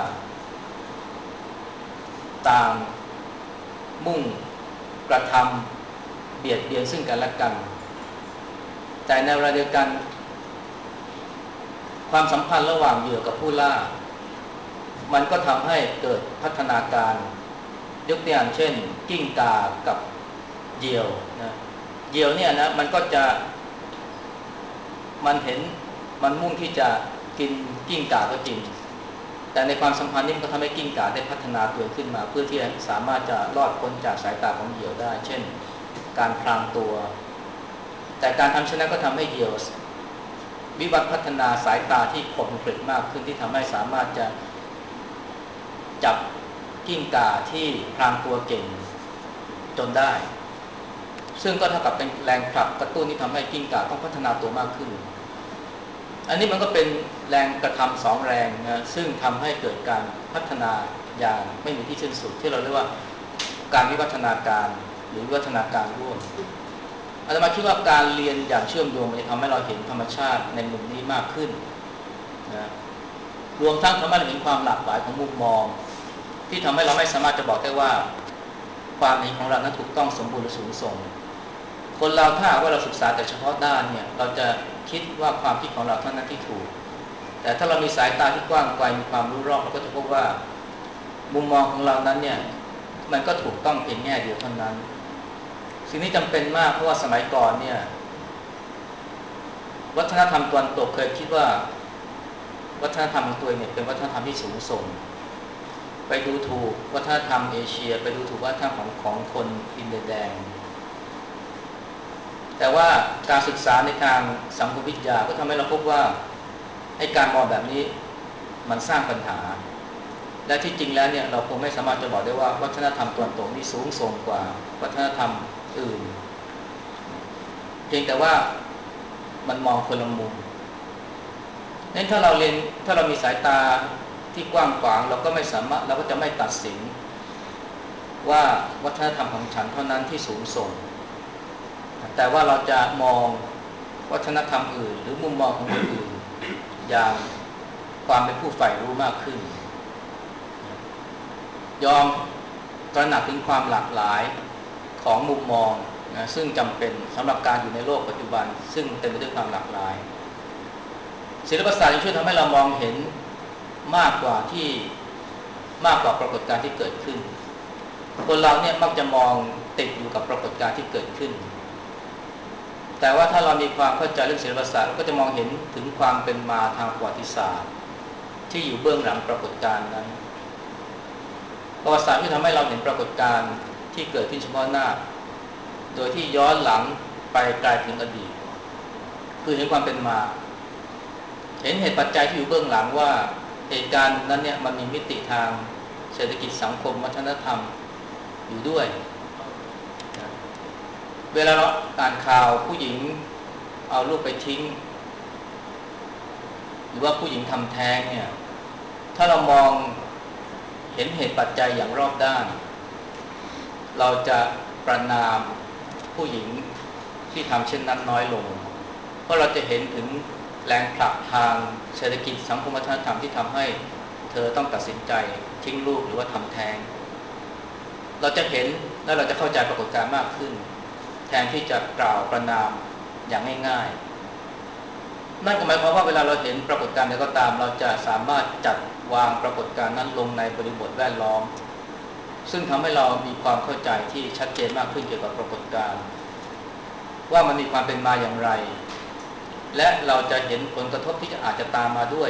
ต่างมุ่งกระทำเบียดเบียนซึ่งกันและกันแต่ในเวลาเดียวกันความสัมพันธ์ระหว่างเหยื่อกับผู้ล่ามันก็ทำให้เกิดพัฒนาการยกตัวอย่างเช่นกิ้งก่ากับเหยี่ยวนะเหยี่ยวเนี่ยนะมันก็จะมันเห็นมันมุ่งที่จะกินกิ้งก่าก็จริงแต่ในความสัมพันธ์นี้มันก็ทำให้กิ้งก่าได้พัฒนาตัวขึ้นมาเพื่อที่จะสามารถจะรอดพ้นจากสายตาของเหยี่ยวได้เช่นการพรางตัวแต่การทำเช่นนั้นก็ทำให้เหยี่ยววิวัฒน์พัฒนาสายตาที่คมกริบมากขึ้นที่ทำให้สามารถจะจับกิ้งก่าที่พรางตัวเก่งจนได้ซึ่งก็เท่ากับเป็นแรงผลักกระตุ้นที่ทำให้กิ้งก่าต้องพัฒนาตัวมากขึ้นอันนี้มันก็เป็นแรงกระทำสองแรงนะซึ่งทำให้เกิดการพัฒนาอย่างไม่มีที่สิ้นสุดที่เราเรียกว่าการวิวัฒนาการหรือวิวัฒนาการร่วมอาตมาคิดว่าการเรียนอย่างเชื่อมโยงมันจะทำให้เราเห็นธรรมชาติในมุมนี้มากขึ้นนะรวมทั้งทำให้เราเห็นความหลากหลายของมุมมองที่ทำให้เราไม่สามารถจะบอกได้ว่าความเห็นของเรานั้นถูกต้องสมบูรณ์หรือสูงส่งคนเราถ้าว่าเราศึกษาแต่เฉพาะด้านเนี่ยเราจะคิดว่าความคิดของเราเท่านั้นที่ถูกแต่ถ้าเรามีสายตาที่กว้างไกลมีความรู้รอบเราก็จะพบว่ามุมมองของเรานั้นเนี่ยมันก็ถูกต้องเพียงแง่เดียวเท่านั้นสิ่งนี้จำเป็นมากเพราะว่าสมัยก่อนเนี่ยวัฒนธรรมตะวันตกเคยคิดว่าวัฒนธรรมของตัวเองเนี่ยเป็นวัฒนธรรมที่สูงส่งไปดูถูกวัฒนธรรมเอเชียไปดูถูกวัฒนธรรมของคนอินเดียแดงแต่ว่าการศึกษาในทางสังคมวิทยาก็ทำให้เราพบว่าไอ้การมองแบบนี้มันสร้างปัญหาและที่จริงแล้วเนี่ยเราคงไม่สามารถจะบอกได้ว่าวัฒนธรรมตะวันตกนี่สูงส่งกว่าวัฒนธรรมอื่นเพียงแต่ว่ามันมองคนละมุมนั้นถ้าเรามีสายตาที่กว้างขวางเราก็ไม่สามารถเราก็จะไม่ตัดสินว่าวัฒนธรรมของฉันเท่านั้นที่สูงส่งแต่ว่าเราจะมองวัฒนธรรมอื่นหรือมุมมองของคนอื่นอย่างความเป็นผู้ใฝ่รู้มากขึ้นยอมตระหนักถึงความหลากหลายของมุมมองนะซึ่งจำเป็นสำหรับการอยู่ในโลกปัจจุบันซึ่งเต็มไปด้วยความหลากหลายศิลปศาสตร์ช่วยทำให้เรามองเห็นมากกว่าปรากฏการณ์ที่เกิดขึ้นคนเราเนี่ยมักจะมองติดอยู่กับปรากฏการณ์ที่เกิดขึ้นแต่ว่าถ้าเรามีความเข้าใจเรื่องศิลปศาสตร์เราก็จะมองเห็นถึงความเป็นมาทางประวัติศาสตร์ที่อยู่เบื้องหลังปรากฏการณ์นั้นประวัติศาสตร์ที่ทำให้เราเห็นปรากฏการณ์ที่เกิดขึ้นเฉพาะหน้าโดยที่ย้อนหลังไปไกลถึงอดีตคือเห็นความเป็นมาเห็นเหตุปัจจัยที่อยู่เบื้องหลังว่าเหตุการณ์นั้นเนี่ยมันมีมิติทางเศรษฐกิจสังคมวัฒนธรรมอยู่ด้วยเวลาเราอ่านข่าวผู้หญิงเอาลูกไปทิ้งหรือว่าผู้หญิงทำแท้งเนี่ยถ้าเรามองเห็นเหตุปัจจัยอย่างรอบด้านเราจะประณามผู้หญิงที่ทำเช่นนั้นน้อยลงเพราะเราจะเห็นถึงแรงผลักทางเศรษฐกิจสังคมวัฒนธรรมที่ทำให้เธอต้องตัดสินใจทิ้งลูกหรือว่าทำแท้งเราจะเห็นและเราจะเข้าใจปรากฏการณ์มากขึ้นแทนที่จะกล่าวประณามอย่างง่ายๆนั่นก็หมายความว่าเวลาเราเห็นปรากฏการณ์ใดก็ตามเราจะสามารถจัดวางปรากฏการณ์นั้นลงในบริบทแวดล้อมซึ่งทำให้เรามีความเข้าใจที่ชัดเจนมากขึ้นเกี่ยวกับปรากฏการณ์ว่ามันมีความเป็นมาอย่างไรและเราจะเห็นผลกระทบที่อาจจะตามมาด้วย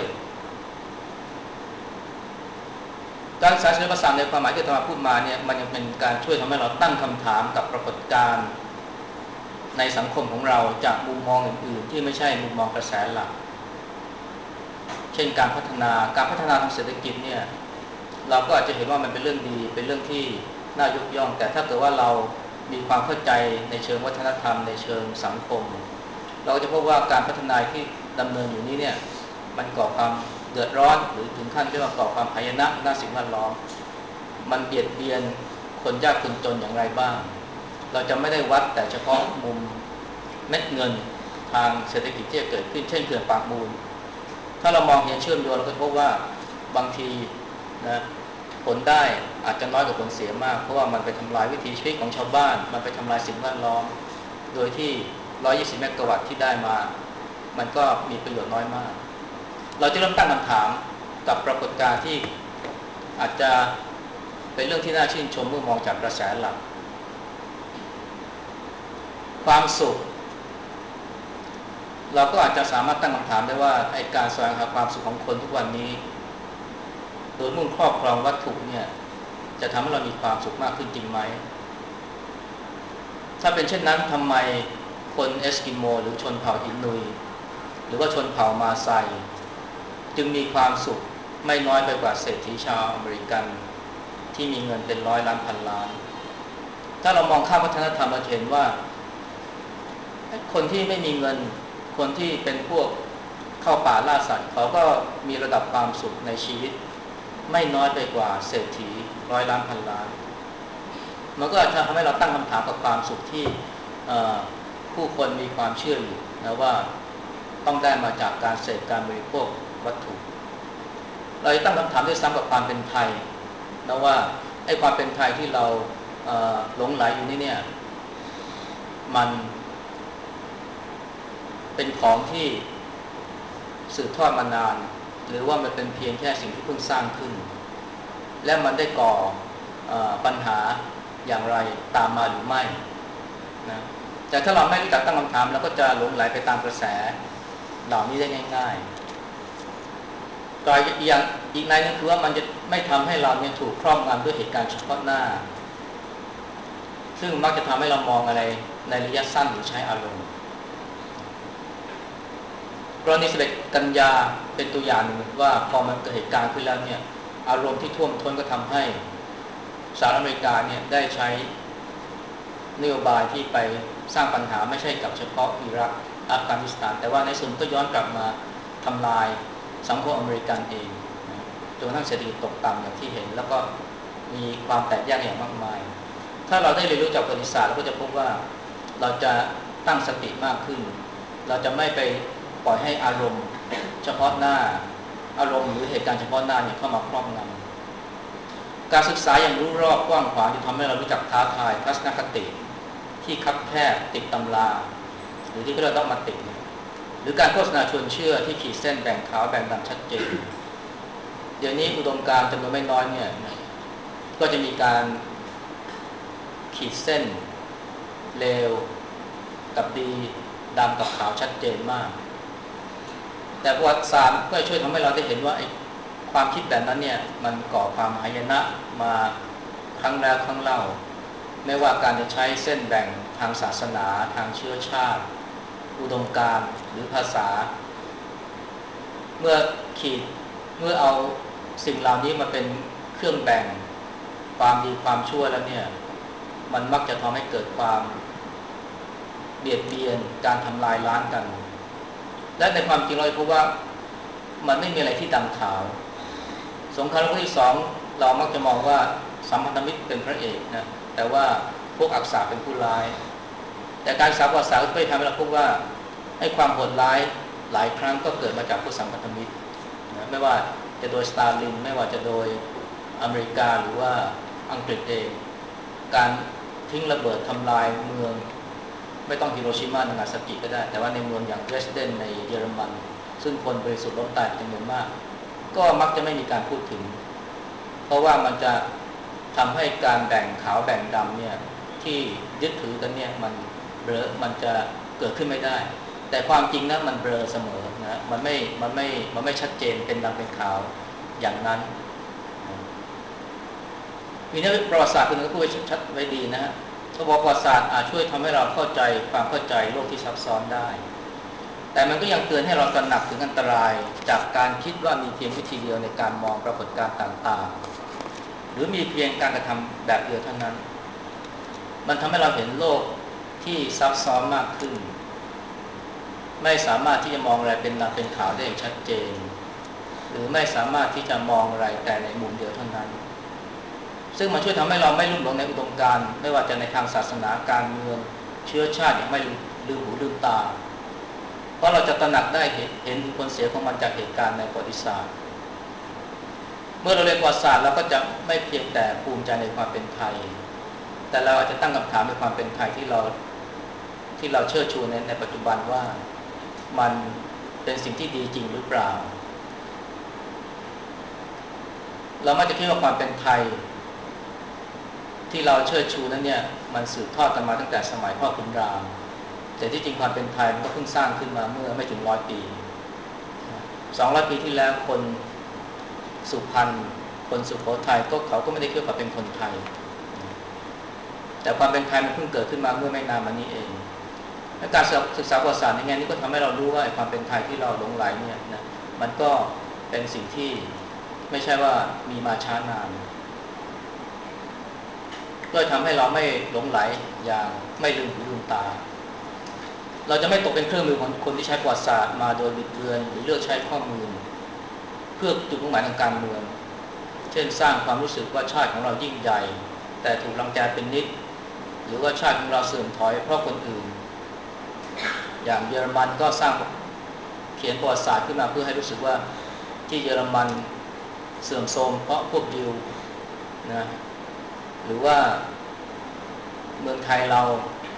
การศึกษาศิลปศาสตร์ในความหมายที่อาตมาพูดมาเนี่ยมันยังเป็นการช่วยทำให้เราตั้งคำถามกับปรากฏการณ์ในสังคมของเราจากมุมมองอื่นๆที่ไม่ใช่มุมมองกระแสหลักเช่นการพัฒนาทางเศรษฐกิจเนี่ยเราก็อาจจะเห็นว่ามันเป็นเรื่องดีเป็นเรื่องที่น่ายกย่องแต่ถ้าเกิดว่าเรามีความเข้าใจในเชิงวัฒนธรรมในเชิงสังคมเราจะพบว่าการพัฒนาที่ดำเนินอยู่นี้เนี่ยมันก่อความเดือดร้อนหรือถึงขั้นที่ว่าก่อความหายนะด้านสิ่งแวดล้อมมันเบียดเบียนคนยากคนจนอย่างไรบ้างเราจะไม่ได้วัดแต่เฉพาะมุมเม็ดเงินทางเศรษฐกิจที่จะเกิดขึ้นเช่นเขื่อนปากมูลถ้าเรามองเห็นเชื่อมโยงเราก็พบว่าบางทีนะผลได้อาจจะน้อยกว่าผลเสียมากเพราะว่ามันไปทำลายวิถีชีวิตของชาวบ้านมันไปทำลายสิ่งแวดล้อมโดยที่120 เมกะวัตต์ที่ได้มามันก็มีประโยชน์น้อยมากเราจะเริ่มตั้งคำถามกับปรากฏการณ์ที่อาจจะเป็นเรื่องที่น่าชื่นชมเมื่อมองจากกระแสหลักความสุขเราก็อาจจะสามารถตั้งคำถามได้ว่าไอ้การแสวงหาความสุขของคนทุกวันนี้โดยมุ่งครอบครองวัตถุเนี่ยจะทำให้เรามีความสุขมากขึ้นจริงไหมถ้าเป็นเช่นนั้นทำไมคนเอสกิโมหรือชนเผ่าอินุยหรือว่าชนเผ่ามาไซจึงมีความสุขไม่น้อยไปกว่าเศรษฐีชาวอเมริกันที่มีเงินเป็นร้อยล้านพันล้านถ้าเรามองข้ามวัฒนธรรมเราเห็นว่าคนที่ไม่มีเงินคนที่เป็นพวกเข้าป่าล่าสัตว์เขาก็มีระดับความสุขในชีวิตไม่น้อยไปกว่าเศรษฐีร้อยล้านพันล้านมันก็อาจจะทำให้เราตั้งคำถามกับความสุขที่ผู้คนมีความเชื่ออยู่นะว่าต้องได้มาจากการเสพการบริโภควัตถุเราตั้งคำถามด้วยซ้ำกับความเป็นไทยนะว่าไอ้ความเป็นไทยที่เราหลงไหลอยู่นี่เนี่ยมันเป็นของที่สืบทอดมานานหรือว่ามันเป็นเพียงแค่สิ่งที่เพิ่งสร้างขึ้นและมันได้ก่อปัญหาอย่างไรตามมาหรือไม่นะแต่ถ้าเราไม่รู้จักตั้งคำถามเราก็จะหลงไหลไปตามกระแสเหล่านี้ได้ง่ายๆก็อีกในนึงคือว่ามันจะไม่ทำให้เราเนี่ยถูกครอบงำด้วยเหตุการณ์เฉพาะหน้าซึ่งมักจะทำให้เรามองอะไรในระยะสั้นหรือใช้อารมณ์กรณี11 กันยาเป็นตัวอย่างหนึ่งว่าพอมันเกิดเหตุการณ์ขึ้นแล้วเนี่ยอารมณ์ที่ท่วมท้นก็ทำให้สหรัฐอเมริกาเนี่ยได้ใช้นโยบายที่ไปสร้างปัญหาไม่ใช่กับเฉพาะอิรักอัฟกานิสถานแต่ว่าในส่วนก็ย้อนกลับมาทำลายสังคมอเมริกันเองจนกระทั่งเศรษฐกิจตกต่ำอย่างที่เห็นแล้วก็มีความแตกแยกอย่างมากมายถ้าเราได้เรียนรู้จากประวัติศาสตร์เราก็จะพบว่าเราจะตั้งสติมากขึ้นเราจะไม่ไปปล่อยให้อารมณ์เฉพาะหน้าอารมณ์หรือเหตุการณ์เฉพาะหน้าเนี่ยเข้ามาครอบงำการศึกษาอย่างรู้รอบกว้างขวางที่ทำให้เรารู้จักท้าทายทัศนคติที่คับแคบติดตำราหรือที่เราต้องมาติดหรือการโฆษณาชวนเชื่อที่ขีดเส้นแบ่งขาวแบ่งดำชัดเจนเดี๋ยวนี้อุดมการณ์จำนวนไม่น้อยเนี่ยก็จะมีการขีดเส้นเลวกับดีดำกับขาวชัดเจนมากแต่ประวัติศาสตร์ก็ช่วยทำให้เราได้เห็นว่าไอ้ความคิดแบบนั้นเนี่ยมันก่อความหายนะมาครั้งแล้วครั้งเล่าไม่ว่าการจะใช้เส้นแบ่งทางศาสนาทางเชื้อชาติอุดมการณ์หรือภาษาเมื่อเอาสิ่งเหล่านี้มาเป็นเครื่องแบ่งความดีความชั่วแล้วเนี่ยมันมักจะทำให้เกิดความเบียดเบียนการทำลายล้างกันและในความจริงเราพบว่ามันไม่มีอะไรที่ดำขาวสงครามโลกที่2เรามักจะมองว่าสัมพันธมิตรเป็นพระเอกนะแต่ว่าพวกอักษาเป็นผู้ร้ายแต่การศึกษาประวัติศาสตร์ก็ทำให้เราพบว่าให้ความโหดร้ายหลายครั้งก็เกิดมาจากพวกสัมพันธมิตรนะไม่ว่าจะโดยสตาลินไม่ว่าจะโดยอเมริกาหรือว่าอังกฤษเองการทิ้งระเบิดทำลายเมืองไม่ต้องฮิโรชิมา นางาซากิก็ได้แต่ว่าในเมืองอย่างเดรสเดนในเยอรมันซึ่งคนบริสุทธิ์ล้มตายเป็นจำนวนมากก็มักจะไม่มีการพูดถึงเพราะว่ามันจะทำให้การแบ่งขาวแบ่งดำเนี่ยที่ยึดถือกันเนี่ยมันจะเกิดขึ้นไม่ได้แต่ความจริงนะมันเบลอเสมอนะมันไม่ชัดเจนเป็นดำเป็นขาวอย่างนั้นมีนักประวัติศาสตร์คนนึงก็พูดชัดไว้ดีนะฮะเขาบอกประวัติศาสตร์อาจช่วยทำให้เราเข้าใจความเข้าใจโลกที่ซับซ้อนได้แต่มันก็ยังเตือนให้เราตระหนักถึงอันตรายจากการคิดว่ามีเพียงวิธีเดียวในการมองปรากฏการณ์ต่างๆหรือมีเพียงการกระทำแบบเดียวเท่านั้นมันทำให้เราเห็นโลกที่ซับซ้อนมากขึ้นไม่สามารถที่จะมองอะไรเป็นดำเป็นขาวได้อย่างชัดเจนหรือไม่สามารถที่จะมองอะไรแต่ในมุมเดียวเท่านั้นซึ่งมันช่วยทำให้เราไม่ลุ่มหลงในอุดมการณ์ไม่ว่าจะในทางศาสนาการเมืองเชื้อชาติอย่างไม่ลืมหูลืมตาเพราะเราจะตระหนักได้เห็นผลเสียของมันจากเหตุการณ์ในประวัติศาสตร์เมื่อเราเรียนประวัติศาสตร์เราก็จะไม่เพียงแต่ภูมิใจในความเป็นไทยแต่เราอาจจะตั้งคำถามในความเป็นไทยที่เราเชิดชูในปัจจุบันว่ามันเป็นสิ่งที่ดีจริงหรือเปล่าเรามักจะคิดว่าความเป็นไทยที่เราเชิดชูนั้นเนี่ยมันสืบทอดกันมาตั้งแต่สมัยพ่อขุนรามแต่ที่จริงความเป็นไทยมันก็เพิ่งสร้างขึ้นมาเมื่อไม่ถึง100 ปี200 ปีที่แล้วคนสุพรรณคนสุโขทัยก็เขาก็ไม่ได้คิดว่าเป็นคนไทยแต่ความเป็นไทยมันเพิ่งเกิดขึ้นมาเมื่อไม่นานมานี้เองและการศึกษาประวัติศาสตร์ในแง่นี้ก็ทำให้เรารู้ว่าความเป็นไทยที่เราหลงไหลเนี่ยนะมันก็เป็นสิ่งที่ไม่ใช่ว่ามีมาช้านานก็ทำให้เราไม่หลงไหลอย่างไม่ลืมหูลืมตาเราจะไม่ตกเป็นเครื่องมือของคนที่ใช้ประวัติศาสตร์มาโดยบิดเบือนหรือเลือกใช้ข้อมูลเพื่อจุดมุ่งหมายทางการเมืองเช่นสร้างความรู้สึกว่าชาติของเรายิ่งใหญ่แต่ถูกรังแกเป็นนิดหรือว่าชาติของเราเสื่อมถอยเพราะคนอื่นอย่างเยอรมันก็สร้างเขียนประวัติศาสตร์ขึ้นมาเพื่อให้รู้สึกว่าที่เยอรมันเสื่อมโทรมเพราะพวกยิวนะหรือว่าเมืองไทยเรา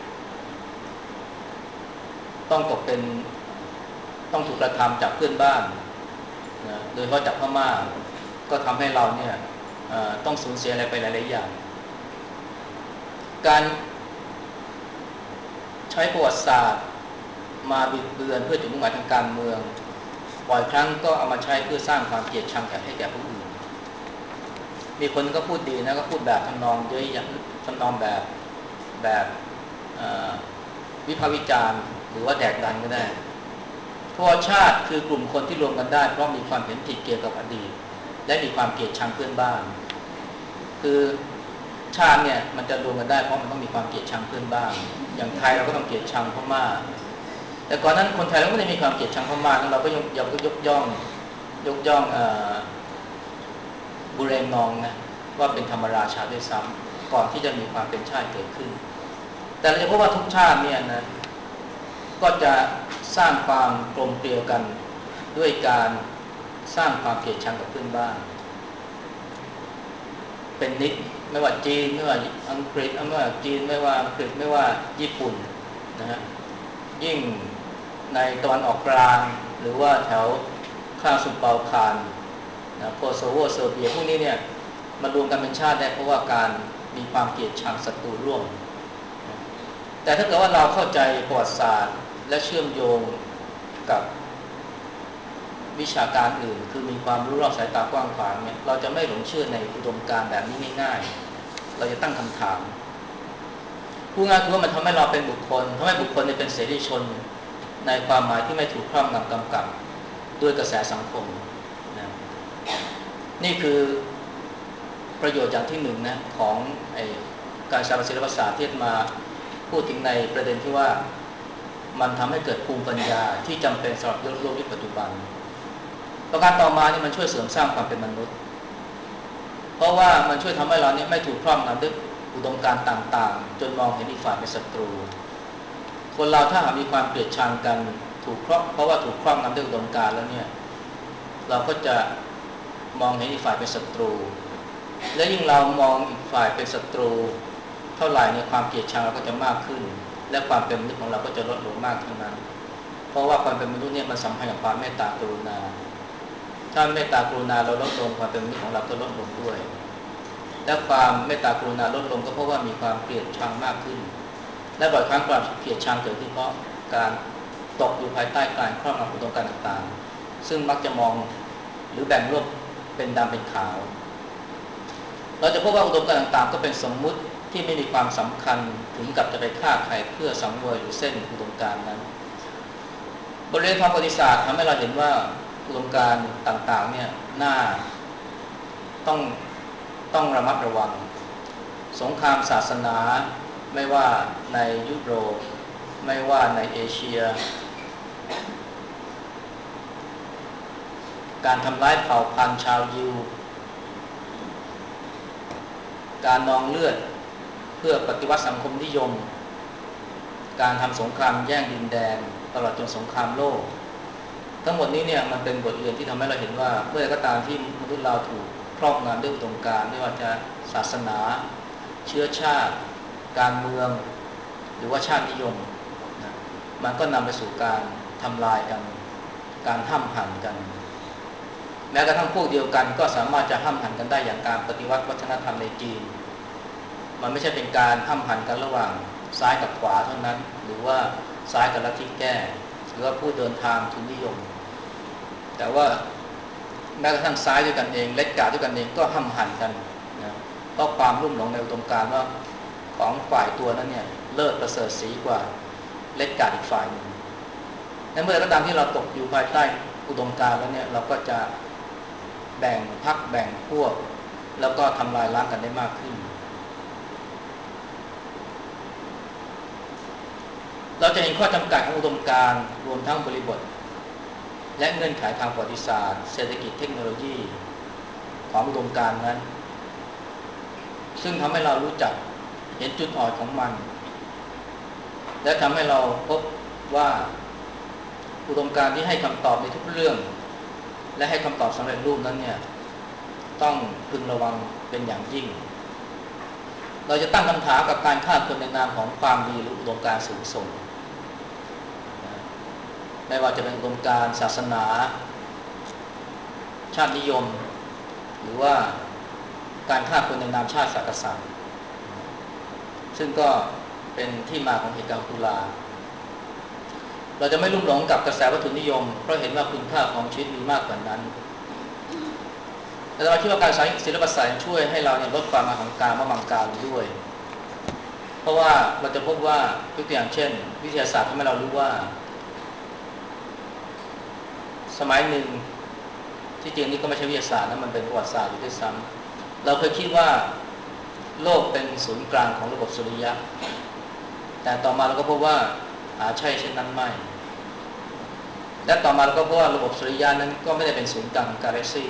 ต้องตกเป็นต้องถูกกระทำจากเพื่อนบ้านนะโดยเฉพาะจากพม่าก็ทำให้เราเนี่ยต้องสูญเสียอะไรไปหลายๆอย่างการใช้ประวัติศาสตร์มาบิดเบือนเพื่อจุดมุ่งหมายทางการเมืองบ่อยครั้งก็เอามาใช้เพื่อสร้างความเกลียดชังให้แก่ผู้อื่นมีคนก็พูดดีนะก็พูดแบบทำนองเยอะอย่างทำนองแบบวิพากษ์วิจารณ์หรือว่าแดกดันก็ได้เพราะชาติคือกลุ่มคนที่รวมกันได้เพราะมีความเห็นผิดเกี่ยวกับอดีตและมีความเกลียดชังเพื่อนบ้านคือชาติเนี่ยมันจะรวมกันได้เพราะมันต้องมีความเกลียดชังเพื่อนบ้านอย่างไทยเราก็ต้องเกลียดชังพม่าแต่ก่อนนั้นคนไทยเราไม่ได้มีความเกลียดชังพม่าแล้วเราก็ยกย่องบุเรงนองนะว่าเป็นธรรมราชาด้วยซ้ำก่อนที่จะมีความเป็นชาติเกิดขึ้นแต่เราจะพบว่าทุกชาติเนี่ยนะก็จะสร้างความกลมเกลียวกันด้วยการสร้างความเกลียดชังกับเพื่อนบ้านเป็นนิดไม่ว่าจีนไม่ว่าอังกฤษไม่ว่าจีนไม่ว่าอังกฤษไม่ว่าญี่ปุ่นนะฮะยิ่งในตะวันออกกลางหรือว่าแถวข้างสุเปาคารนะโคโซโวเซอร์เบียพวกนี้เนี่ยมันรวมกันเป็นชาติได้เพราะว่าการมีความเกลียดชังศัตรูร่วมแต่ถ้าเกิดว่าเราเข้าใจประวัติศาสตร์และเชื่อมโยงกับวิชาการอื่นคือมีความรู้รอบสายตากว้างขวางเนี่ยเราจะไม่หลงเชื่อในอุดมการณ์แบบนี้ง่ายๆเราจะตั้งคำถามพูดง่ายคือว่ามันทำให้เราเป็นบุคคลทำให้บุคคลเป็นเสรีชนในความหมายที่ไม่ถูกครอบงำกำกับด้วยกระแสสังคมนะนี่คือประโยชน์อย่างที่หนึ่งนะของการศึกษาศิลปศาสตร์ที่มาพูดถึงในประเด็นที่ว่ามันทำให้เกิดภูมิปัญญาที่จำเป็นสำหรับโลกยุคปัจจุบันประการต่อมานี่มันช่วยเสริมสร้างความเป็นมนุษย์เพราะว่ามันช่วยทำให้เราเนี่ยไม่ถูกครอบงำด้วยอุดมการณ์ต่างๆจนมองเห็นอีกฝ่ายเป็นศัตรูคนเราถ้าหากมีความเกลียดชังกันเพราะว่าถูกครอบงำด้วยอุดมการณ์แล้วเนี่ยเราก็จะมองเห็นอีกฝ่ายเป็นศัตรูและยิ่งเรามองอีกฝ่ายเป็นศัตรูเท่าไหร่ในความเกลียดชังเราก็จะมากขึ้นและความเป็นมนุษย์ของเราก็จะลดลงมากเท่านั้นเพราะว่าความเป็นมนุษย์เนี่ยมันสัมพันธ์กับความเมตตากรุณาถ้าเมตตากรุณาเราลดลงความเป็นมนุษย์ของเราก็ลดลงด้วยและความเมตตากรุณาลดลงก็เพราะว่ามีความเกลียดชังมากขึ้นและบ่อยครั้งความเกลียดชังเกิดขึ้นเพราะการตกอยู่ภายใต้การครอบงำอุดมการณ์ต่างๆซึ่งมักจะมองหรือแบ่งโลกเป็นดำเป็นขาวเราจะพบว่าอุดมการณ์ต่างๆก็เป็นสมมุติที่ไม่มีความสำคัญถึงกับจะไปฆ่าใครเพื่อสังเวยหรือเส้นอุดมการณ์นั้นบทเรียนทางประวัติศาสตร์ทำให้เราเห็นว่าอุดมการณ์ต่างๆเนี่ยน่าต้องระมัดระวังสงครามศาสนาไม่ว่าในยุโรปไม่ว่าในเอเชียการทำร้ายเผ่าพันธุ์ชาวยิวการนองเลือดเพื่อปฏิวัติสังคมนิยมการทำสงครามแย่งดินแดนตลอดจนสงครามโลกทั้งหมดนี้เนี่ยมันเป็นบทเรียนที่ทำให้เราเห็นว่าเมื่อใดก็ตามที่มนุษย์เราถูกครอบงำด้วยอุดมการณ์ไม่ว่าจะศาสนาเชื้อชาติการเมืองหรือว่าชาตินิยมนะมันก็นำไปสู่การทำลายกันการห้ำหั่นกันแม้กระทั่งพวกเดียวกันก็สามารถจะห้ามหันกันได้อย่างการปฏิวัติวัฒนธรรมในจีนมันไม่ใช่เป็นการห้ามหันกันระหว่างซ้ายกับขวาเท่านั้นหรือว่าซ้ายกับลัทธิแก้หรือว่าผู้เดินทางทุนนิยมแต่ว่าแม้กระทั่งซ้ายด้วยกันเองเล็กกาด้วยกันเองก็ห้ามหันกันนะเพราะความรุ่มหลงในอุดมการณ์ว่าของฝ่ายตัวนั้นเนี่ยเลิศประเสริฐสีกว่าเล็กกาอีกฝ่ายหนึ่งในเมื่อก็ตามที่เราตกอยู่ภายใต้อุดมการณ์แล้วเนี่ยเราก็จะแบ่งพรรคแบ่งพวกแล้วก็ทำลายล้างกันได้มากขึ้นเราจะเห็นข้อจำกัดของอุดมการณ์รวมทั้งบริบทและเงื่อนไขทางประวัติศาสตร์เศรษฐกิจเทคโนโลยีของอุดมการณ์นั้นซึ่งทำให้เรารู้จักเห็นจุดอ่อนของมันและทำให้เราพบว่าอุดมการณ์ที่ให้คำตอบในทุกเรื่องและให้คำตอบสำเร็จรูปนั้นเนี่ยต้องพึงระวังเป็นอย่างยิ่งเราจะตั้งคำถามกับการฆ่าคนในนามของความดีหรืออุดมการณ์สูงส่งไม่ว่าจะเป็นอุดมการณ์ศาสนาชาตินิยมหรือว่าการฆ่าคนในนามชาติศาสตร์กษัตริย์ซึ่งก็เป็นที่มาของเหตุการณ์ตุลาเราจะไม่ลุ่มหลงกับกระแสวัตถุนิยมเพราะเห็นว่าคุณค่าของชีวิตมีมากกว่านั้นแต่เราคิดว่าการใช้ศิลปศาสตร์ช่วยให้เราเนี่ยลดความอหังการมะมังการด้วยเพราะว่าเราจะพบว่ายกตัวอย่างเช่นวิทยาศาสตร์ทำให้เรารู้ว่าสมัยหนึ่งที่จริงนี่ก็ไม่ใช่วิทยาศาสตร์นะมันเป็นประวัติศาสตร์อยู่ด้วยซ้ำเราเคยคิดว่าโลกเป็นศูนย์กลางของระบบสุริยะแต่ต่อมาเราก็พบว่าใช่เช่นนั้นไม่และต่อมาเราก็พบว่าระบบสุริยะนั้นก็ไม่ได้เป็นศูนย์กลางของกาแล็กซี่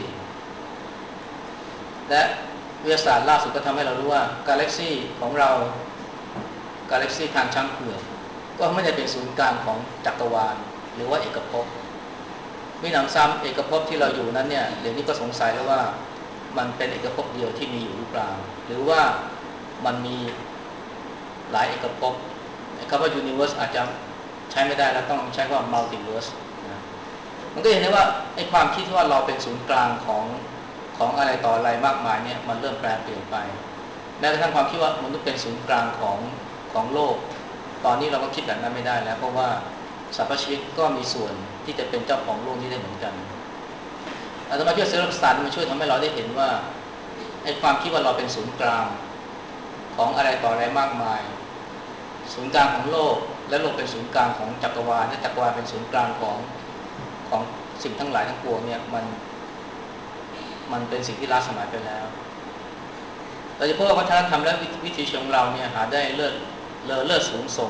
และวิทยาศาสตร์ล่าสุดก็ทำให้เรารู้ว่ากาแล็กซี่ของเรากาแล็กซี่ทางช้างเผือกก็ไม่ได้เป็นศูนย์กลางของจักรวาลหรือว่าเอกภพมีหนำซ้ำเอกภพที่เราอยู่นั้นเนี่ยเดี๋ยวนี้ก็สงสัยแล้วว่ามันเป็นเอกภพเดียวที่มีอยู่หรือเปล่าหรือว่ามันมีหลายเอกภพคำว่า universe อาจจะใช้ไม่ได้แล้วต้องใช้คำว่า multiverse นะมันก็เห็นได้ว่าไอ้ความคิดว่าเราเป็นศูนย์กลางของอะไรต่ออะไรมากมายเนี่ยมันเริ่มแปรเปลี่ยนไปแม้กระทั่งความคิดว่ามนุษย์เป็นศูนย์กลางของโลกตอนนี้เราก็คิดแบบนั้นไม่ได้แล้วเพราะว่าสรรพชีวิตก็มีส่วนที่จะเป็นเจ้าของโลกนี้ได้เหมือนกันอาตมาคิดว่าศิลปศาสตร์มันช่วยทำให้เราได้เห็นว่าไอ้ความคิดว่าเราเป็นศูนย์กลางของอะไรต่ออะไรมากมายศูนย์กลางของโลกและโลกเป็นศูนย์กลางของจักรวาลและจักรวาลเป็นศูนย์กลางของสิ่งทั้งหลายทั้งปวงเนี่ยมันเป็นสิ่งที่ล้าสมัยไปแล้วเราจะพบว่าวัฒนธรรมและวิถีชีวิตของเราเนี่ยหาได้เลิศสูงส่ง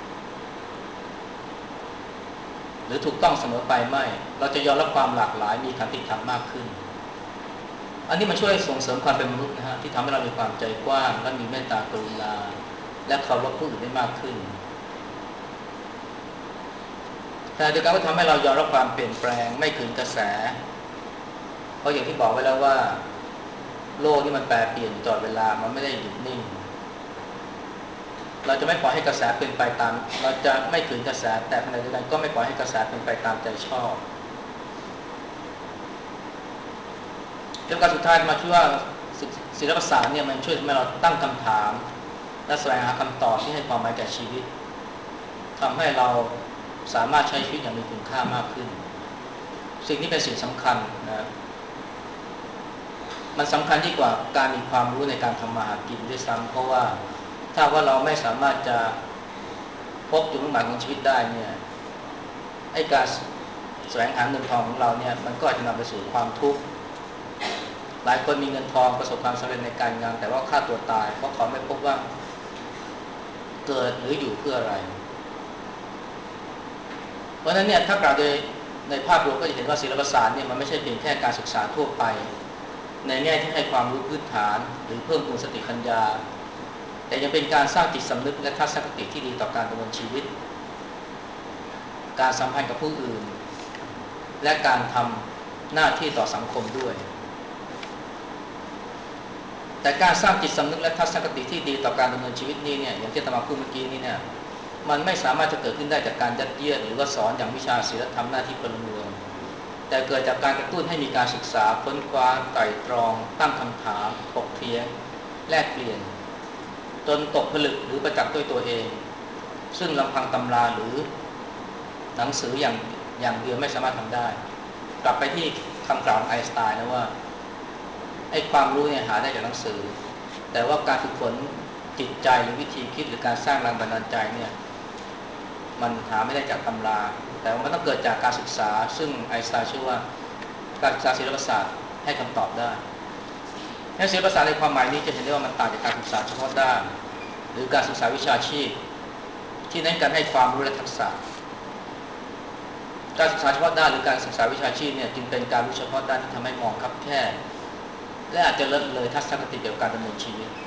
หรือถูกต้องเสมอไปไม่เราจะยอมรับความหลากหลายมีขันติธรรมมากขึ้นอันนี้มันช่วยส่งเสริมความเป็นมนุษย์นะฮะที่ทำให้เรามีความใจกว้างและมีเมตตากรุณาและเคารพผู้อื่นได้มากขึ้นแต่เดียวกันก็ทำให้เรายอมรับความเปลี่ยนแปลงไม่ขืนกระแสเพราะอย่างที่บอกไว้แล้วว่าโลกนี่มันแปรเปลี่ยนตลอดเวลามันไม่ได้หยุดนิ่งเราจะไม่ปล่อยให้กระแสเป็นไปตามเราจะไม่ขืนกระแสแต่ขณะเดียวกันก็ไม่ปล่อยให้กระแสเป็นไปตามใจชอบแล้วการสุดท้ายมาคิดว่าศิลปศาสตร์เนี่ยมันช่วยทำให้เราตั้งคำถามและแสวงหาคำตอบที่ให้ความหมายแก่ชีวิตทำให้เราสามารถใช้ชีวิตอย่างมีคุณค่ามากขึ้นสิ่งที่เป็นสิ่งสำคัญนะมันสำคัญยิ่งกว่าการมีความรู้ในการทำมาหากินด้วยซ้ำเพราะว่าถ้าว่าเราไม่สามารถจะพบจุดมุ่งหมายของชีวิตได้เนี่ยไอ้การแสวงหาเงินทองของเราเนี่ยมันก็อาจจะนำไปสู่ความทุกข์หลายคนมีเงินทองประสบความสำเร็จในการงานแต่ว่าฆ่าตัวตายเพราะเขาไม่พบว่าเกิดหรืออยู่เพื่ออะไรเพราะฉะนั้นเนี่ยถ้ากล่าวโดยในภาพรวมก็จะเห็นว่าศิลปศาสตร์เนี่ยมันไม่ใช่เพียงแค่การศึกษาทั่วไปในแง่ที่ให้ความรู้พื้นฐานหรือเพิ่มพูนสติปัญญาแต่ยังเป็นการสร้างจิตสำนึกและทัศนคติที่ดีต่อการดำเนินชีวิตการสัมพันธ์กับผู้อื่นและการทำหน้าที่ต่อสังคมด้วยแต่การสร้างจิตสำนึกและทัศนคติที่ดีต่อการดำเนินชีวิตนี้เนี่ยอย่างที่อาตมาพูดเมื่อกี้นี้เนี่ยมันไม่สามารถจะเกิดขึ้นได้จากการยัดเยียดหรือว่าสอนอย่างวิชาศีลธรรมหน้าที่พลเมืองแต่เกิดจากการกระตุ้นให้มีการศึกษาค้นคว้าไตร่ตรองตั้งคำถามถกเถียงแลกเปลี่ยนจนตกผลึกหรือประจักษ์ด้วยตัวเองซึ่งลำพังตำราหรือหนังสืออย่างเดียวไม่สามารถทำได้กลับไปที่คำกล่าวของไอน์สไตน์นะว่าไอ้ความรู้เนี่ยหาได้จากหนังสือแต่ว่าการฝึกฝนจิตใจหรือวิธีคิดหรือการสร้างแรงบันดาลใจเนี่ยมันหาไม่ได้จากตำราแต่ว่ามันต้องเกิดจากการศึกษาซึ่งไอน์สไตน์เชื่อว่าการศึกษาศิลปศาสตร์ให้คำตอบได้ในศิลปศาสตร์ในความหมายนี้จะเห็นได้ว่ามันต่างจากการศึกษาเฉพาะด้านหรือการศึกษาวิชาชีพที่เน้นการให้ความรู้และทักษะการศึกษาเฉพาะด้านหรือการศึกษาวิชาชีพเนี่ยจึงเป็นการรู้เฉพาะด้านที่ทำให้มองคับแคบและอาจจะเลอะเลยทัศนคติเกี่ยวกับการดำเนินชีวิต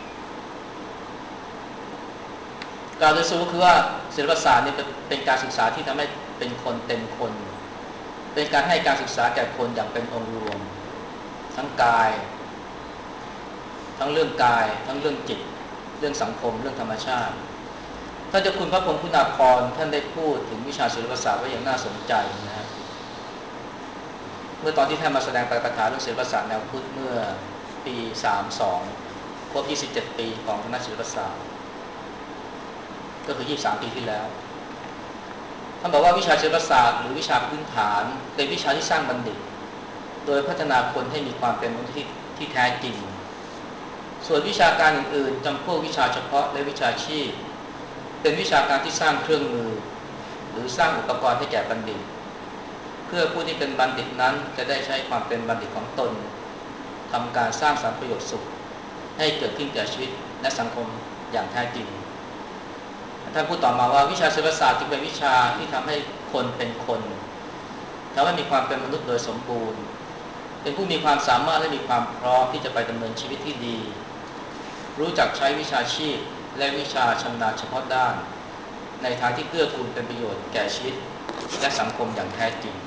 กล่าวโดยสรุปคือว่าศิลปศาสตร์เนี่ยเป็นการศึกษาที่ทำให้เป็นคนเต็มคนเป็นการให้การศึกษาแก่คนอย่างเป็นองค์รวมทั้งกายทั้งเรื่องกายทั้งเรื่องจิตเรื่องสังคมเรื่องธรรมชาติท่านเจ้าคุณพระพรหมคุณาภรณ์ท่านได้พูดถึงวิชาศิลปศาสตร์ไว้อย่างน่าสนใจนะครับเมื่อตอนที่ท่านมาแสดงปาฐกถาเรื่องศิลปศาสตร์แนวพุทธเมื่อปี32ครบ27ปีของคณะศิลปศาสตร์ก็คือ23ปีที่แล้วท่านบอกว่าวิชาศิลปศาสตร์หรือวิชาพื้นฐานเป็นวิชาที่สร้างบัณฑิตโดยพัฒนาคนให้มีความเป็นมนุษย์ที่แท้จริงส่วนวิชาการอื่นๆจำพวกวิชาเฉพาะและวิชาชีพเป็นวิชาการที่สร้างเครื่องมือหรือสร้างอุปกรณ์ให้แก่บัณฑิตเพื่อผู้ที่เป็นบัณฑิตนั้นจะได้ใช้ความเป็นบัณฑิตของตนทำการสร้างสรรค์ประโยชน์สุขให้เกิดขึ้นแก่ชีวิตและสังคมอย่างแท้จริงท่านพูดต่อมาว่าวิชาศิลปศาสตร์จึงเป็นวิชาที่ทำให้คนเป็นคนทำให้มีความเป็นมนุษย์โดยสมบูรณ์เป็นผู้มีความสามารถและมีความพร้อมที่จะไปดำเนินชีวิตที่ดีรู้จักใช้วิชาชีพและวิชาชำนาญเฉพาะด้านในทางที่เกื้อกูลเป็นประโยชน์แก่ชีวิตและสังคมอย่างแท้จริง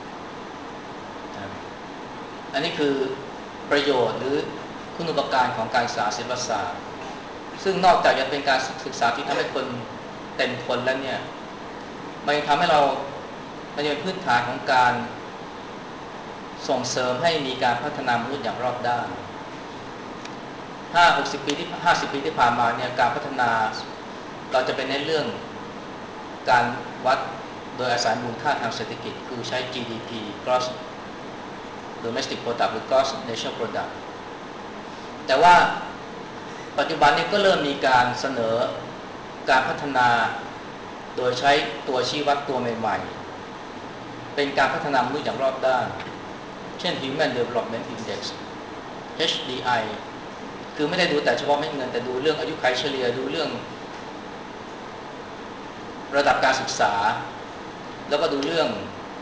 อันนี้คือประโยชน์หรือคุณูปการของการศึกษาศิลปศาสตร์ซึ่งนอกจากจะเป็นการศึกษาที่ทำให้คนเต็มคนแล้วเนี่ยมันทำให้เรามันเป็นพื้นฐานของการส่งเสริมให้มีการพัฒนามนุษย์อย่างรอบด้าน50 ปีที่ผ่านมาเนี่ยการพัฒนาเราจะเป็นในเรื่องการวัดโดยอาศัยมูลค่าทางเศรษฐกิจคือใช้ GDP Gross Domestic Product หรือ Gross National Product แต่ว่าปัจจุบันนี้ก็เริ่มมีการเสนอการพัฒนาโดยใช้ตัวชี้วัดตัวใหม่ๆเป็นการพัฒนามนุษย์อย่างรอบด้านเช่น Human Development Index HDI คือไม่ได้ดูแต่เฉพาะเม็ดเงินแต่ดูเรื่องอายุขัยเฉลี่ยดูเรื่องระดับการศึกษาแล้วก็ดูเรื่อง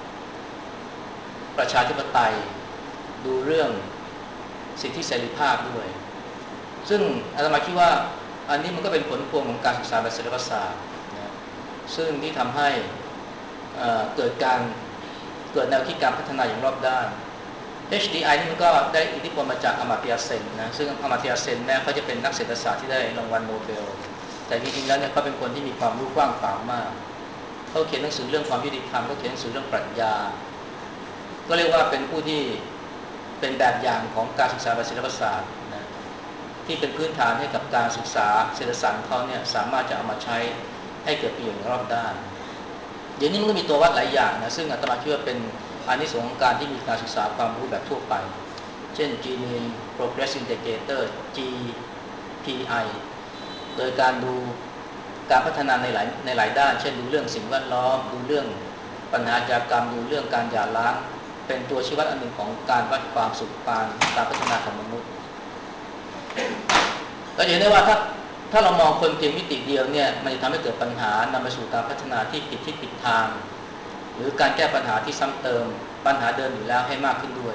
ประชาธิปไตยดูเรื่องสิทธิเสรีภาพด้วยซึ่งอาตมาคิดว่าอันนี้มันก็เป็นผลพวงของการศึกษาแบบศิลปศาสตร์นะซึ่งที่ทำให้เกิดแนวคิดการพัฒนาอย่างรอบด้าน HDI นี่มันก็ได้อิทธิพลมาจากอมาร์ตยาเซนนะซึ่งอมาร์ตยาเซนแม้เขาจะเป็นนักเศรษฐศาสตร์ที่ได้รางวัลโนเบลแต่จริงๆแล้วเนี่ยเขาเป็นคนที่มีความรู้กว้างขวางมากเขาเขียนหนังสือเรื่องความยุติธรรมเขาเขียนหนังสือเรื่องปรัชญาก็เรียกว่าเป็นผู้ที่เป็นแบบอย่างของการศึกษาแบบศิลปศาสตร์นะที่เป็นพื้นฐานให้กับการศึกษาเศรษฐศาสตร์เขาเนี่ยสามารถจะเอามาใช้ให้เกิดประโยชน์ในรอบด้านเดี๋ยวนี้มันก็มีตัววัดหลายอย่างนะซึ่งอาตมาคิดว่าเป็นอานิสงส์ของการที่มีการศึกษาความรู้แบบทั่วไปเช่น Gini Progress Indicator GPI โดยการดูการพัฒนาในหลายด้านเช่นดูเรื่องสิ่งแวดล้อมดูเรื่องปัญหาอาชญากรรมดูเรื่องการหย่าร้างเป็นตัวชี้วัดอันหนึ่งของการวัดความสุขการพัฒนาของมนุษย์ก็เห็นได้ว่าถ้าเรามองคนเพียงมิติเดียวเนี่ยมันจะทำให้เกิดปัญหานำไปสู่การพัฒนาที่ผิดทางหรือการแก้ปัญหาที่ซ้ำเติมปัญหาเดิมอยู่แล้วให้มากขึ้นด้วย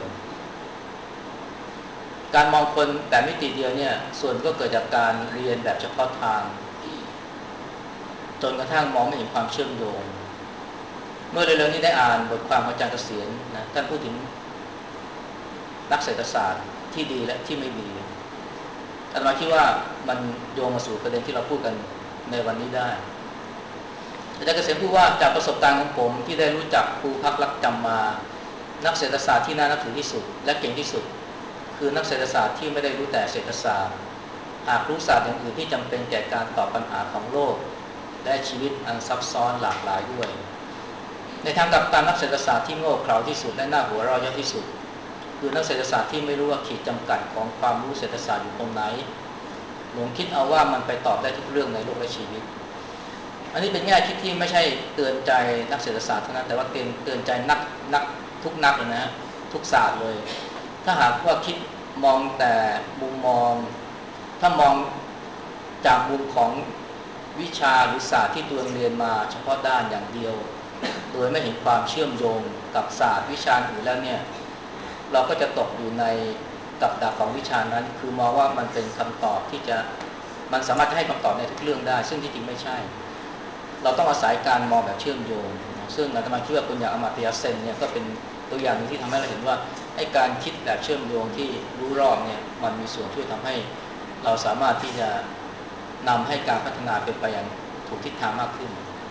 การมองคนแต่มิติเดียวเนี่ยส่วนก็เกิดจากการเรียนแบบเฉพาะทางจนกระทั่งมองไม่เห็นความเชื่อมโยงเมื่อเร็วๆนี้ได้อ่านบทความของอาจารย์เกษียณนะท่านพูดถึงนักเศรษฐศาสตร์ที่ดีและที่ไม่ดีอาตมาคิดว่ามันโยงมาสู่ประเด็นที่เราพูดกันในวันนี้ได้อาจารย์เกษมพูดว่าจากประสบการณ์ของผมที่ได้รู้จักครูพักรักจำมานักเศรษฐศาสตร์ที่น่านับถือที่สุดและเก่งที่สุดคือนักเศรษฐศาสตร์ที่ไม่ได้รู้แต่เศรษฐศาสตร์หากรู้ศาสตร์อย่างอื่นที่จำเป็นแก่การตอบปัญหาของโลกและชีวิตอันซับซ้อนหลากหลายด้วยในทางกลับกันนักเศรษฐศาสตร์ที่โง่เขลาที่สุดและน่าหัวเราะเยาะที่สุดคือนักเศรษฐศาสตร์ที่ไม่รู้ว่าขีดจำกัดของความรู้เศรษฐศาสตร์อยู่ตรงไหนหลงคิดเอาว่ามันไปตอบได้ทุกเรื่องในโลกและชีวิตอันนี้เป็นแง่คิดที่ไม่ใช่เตือนใจนักเศรษฐศาสตร์เท่านั้นแต่ว่าเตือนใจนักทุกนักเลยนะทุกศาสตร์เลยถ้าหากว่าคิดมองแต่มุมมองถ้ามองจากมุมของวิชาหรือศาสตร์ที่ตัวเรียนมาเฉพาะด้านอย่างเดียวโดยไม่เห็นความเชื่อมโยงกับศาสตร์วิชาอื่นแล้วเนี่ยเราก็จะตกอยู่ในกับดักของวิชานั้นคือมองว่ามันเป็นคำตอบที่จะมันสามารถจะให้คำตอบในทุกเรื่องได้ซึ่งที่จริงไม่ใช่เราต้องอาศัยการมองแบบเชื่อมโยงซึ่งอาตมาคิดว่าคนอย่างอมาตยเซนเนี่ยก็เป็นตัวอย่างหนึ่งที่ทำให้เราเห็นว่าไอ้การคิดแบบเชื่อมโยงที่รู้รอบเนี่ยมันมีส่วนช่วยทำให้เราสามารถที่จะนำให้การพัฒนาเป็นไปอย่างถูกทิศทางมากขึ้น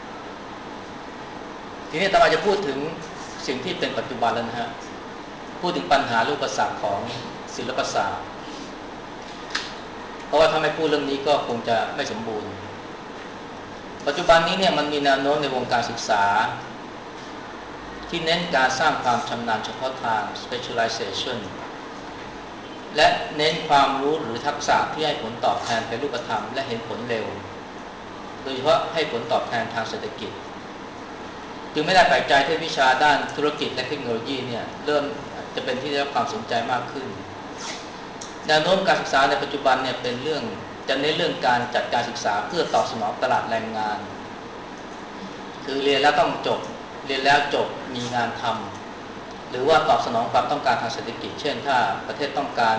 ทีนี้อาตมาจะพูดถึงสิ่งที่เป็นปัจจุบันแล้วนะฮะพูดถึงปัญหาอุปสรรคของศิลปศาสตร์เพราะว่าถ้าไม่พูดเรื่องนี้ก็คงจะไม่สมบูรณ์ปัจจุบันนี้เนี่ยมันมีแนวโน้มในวงการศึกษาที่เน้นการสร้างความชำนาญเฉพาะทาง specialization และเน้นความรู้หรือทักษะที่ให้ผลตอบแทนเป็นรูปธรรมและเห็นผลเร็วโดยเฉพาะให้ผลตอบแทนทางเศรษฐกิจจึงไม่ได้แปลกใจที่วิชาด้านธุรกิจและเทคโนโลยีเนี่ยเริ่มจะเป็นที่ได้รับความสนใจมากขึ้นแนวโน้มการศึกษาในปัจจุบันเนี่ยเป็นเรื่องจะเน้นเรื่องการจัดการศึกษาเพื่อตอบสนองตลาดแรงงานคือเรียนแล้วต้องจบเรียนแล้วจบมีงานทำหรือว่าตอบสนองความต้องการทางเศรษฐกิจเช่นถ้าประเทศต้องการ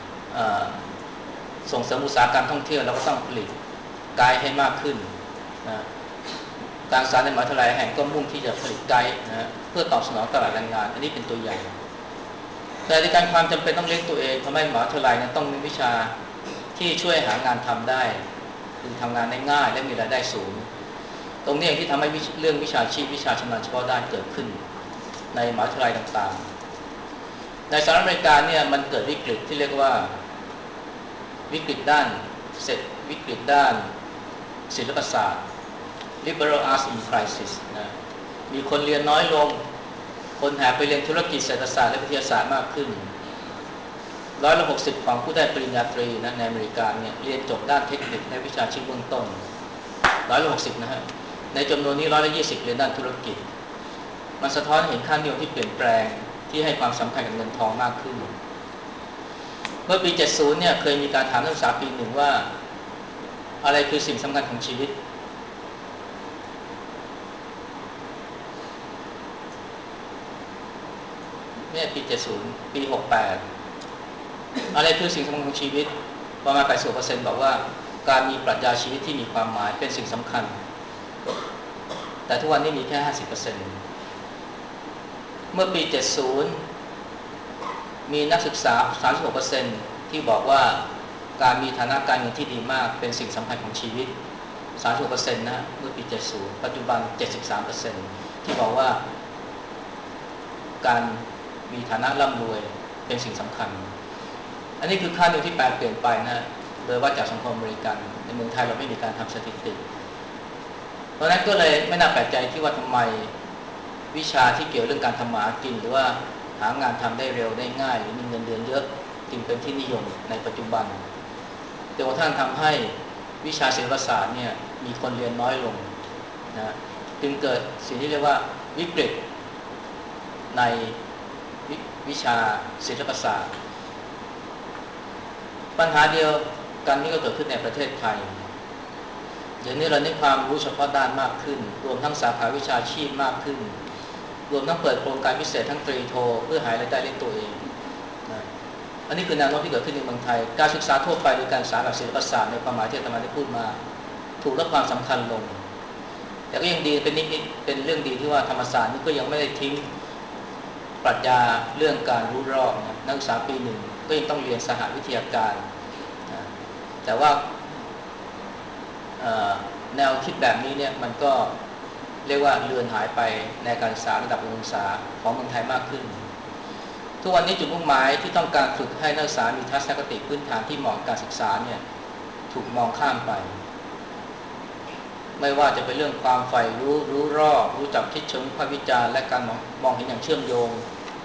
ส่งเสริมอุตสาหกรรมท่องเที่ยวเราก็ต้องผลิตไกด์ให้มากขึ้นนะการศึกษาในมหาวิทยาลัยแห่งก็มุ่งที่จะผลิตไกด์นะเพื่อตอบสนองตลาดแรงงานอันนี้เป็นตัวอย่างแต่ในการความจำเป็นต้องเลี้ยงตัวเองทำให้มหาวิทยาลัยนั้นต้องมีวิชาที่ช่วยหางานทำได้คือทำงานได้ง่ายและมีรายได้สูงตรงนี้เองที่ทำให้เรื่องวิชาชีพวิชาชำนาญเฉพาะด้านเกิดขึ้นในมหาวิทยาลัยต่างๆในสหรัฐอเมริกาเนี่ยมันเกิดวิกฤตที่เรียกว่าวิกฤตด้านวิกฤตด้านศิลปศาสตร์ liberal arts in crisis นะมีคนเรียนน้อยลงคนแห่ไปเรียนธุรกิจเศรษฐศาสตร์และวิทยาศาสตร์มากขึ้น60%ของผู้ได้ปริญญาตรีนะในอเมริกาเนี่ยเรียนจบด้านเทคนิคและวิชาชีพเบื้องต้น60นะฮะในจำนวนนี้20เรียนด้านธุรกิจมันสะท้อนเห็นค่านิยมที่เปลี่ยนแปลงที่ให้ความสำคัญกับเงินทองมากขึ้นเมื่อปี70เนี่ยเคยมีการถามนักศึกษาปีหนึ่งว่าอะไรคือสิ่งสำคัญของชีวิตเนี่ยปี70ปี68อะไรคือสิ่งสำคัญของชีวิตประมาณ 80% บอกว่าการมีปรัชญาชีวิตที่มีความหมายเป็นสิ่งสำคัญแต่ทุกวันนี้มีแค่ 50% เมื่อปี70มีนักศึกษา 36% ที่บอกว่าการมีฐานะการเงินที่ดีมากเป็นสิ่งสำคัญของชีวิต 36% นะเมื่อปี70ปัจจุบัน 73% ที่บอกว่าการมีฐานะร่ำรวยเป็นสิ่งสำคัญอันนี้คือค่านิยมที่แปลเปลี่ยนไปนะโดยว่าจากสังคมอเมริกันในเมืองไทยเราไม่มีการทำสถิติเพราะนั้นก็เลยไม่น่าแปลกใจที่ว่าทำไมวิชาที่เกี่ยวเรื่องการทำมาหากินหรือว่าหางานทำได้เร็วได้ง่ายหรือมีเงินเดือนเยอะจึงเป็นที่นิยมในปัจจุบันจนกระทั่งทำให้วิชาศิลปศาสตร์เนี่ยมีคนเรียนน้อยลงนะจึงเกิดสิ่งที่เรียกว่าวิกฤตในวิชาศิลปศาสตร์ปัญหาเดียวกันนี้ก็เกิดขึ้นในประเทศไทยเดี๋ยวนี้เราเน้นความรู้เฉพาะด้านมากขึ้นรวมทั้งสาขาวิชาชีพมากขึ้นรวมทั้งเปิดโครงการพิเศษทั้งตรีโทเพื่อหารายได้เลี้ยงตัวเองนะอันนี้คือแนวโน้มที่เกิดขึ้นในเมืองไทยการศึกษาทั่วไปหรือการศึกษาแบบศิลปศาสตร์ในความหมายที่อาตมาได้พูดมาถูกลดความสำคัญลงแต่ก็ยังดีเป็นนิดๆเป็นเรื่องดีที่ว่าธรรมศาสตร์นี่ก็ยังไม่ได้ทิ้งปรัชญาเรื่องการรู้รอบนะนักศึกษาปีหนึ่งก็ยังต้องเรียนสหวิทยาการนะแต่ว่าแนวคิดแบบนี้เนี่ยมันก็เรียกว่าเลือนหายไปในการศึกษาระดับอุดมศึกษาของเมืองไทยมากขึ้นทุกวันนี้จุดมุ่งหมายที่ต้องการฝึกให้นักศึกษามีทัศนคติพื้นฐานที่เหมาะกับการศึกษาเนี่ยถูกมองข้ามไปไม่ว่าจะเป็นเรื่องความใฝ่รู้รอบรู้จักคิดเชิงวิพากษ์วิจารณ์และการมองเห็นอย่างเชื่อมโยง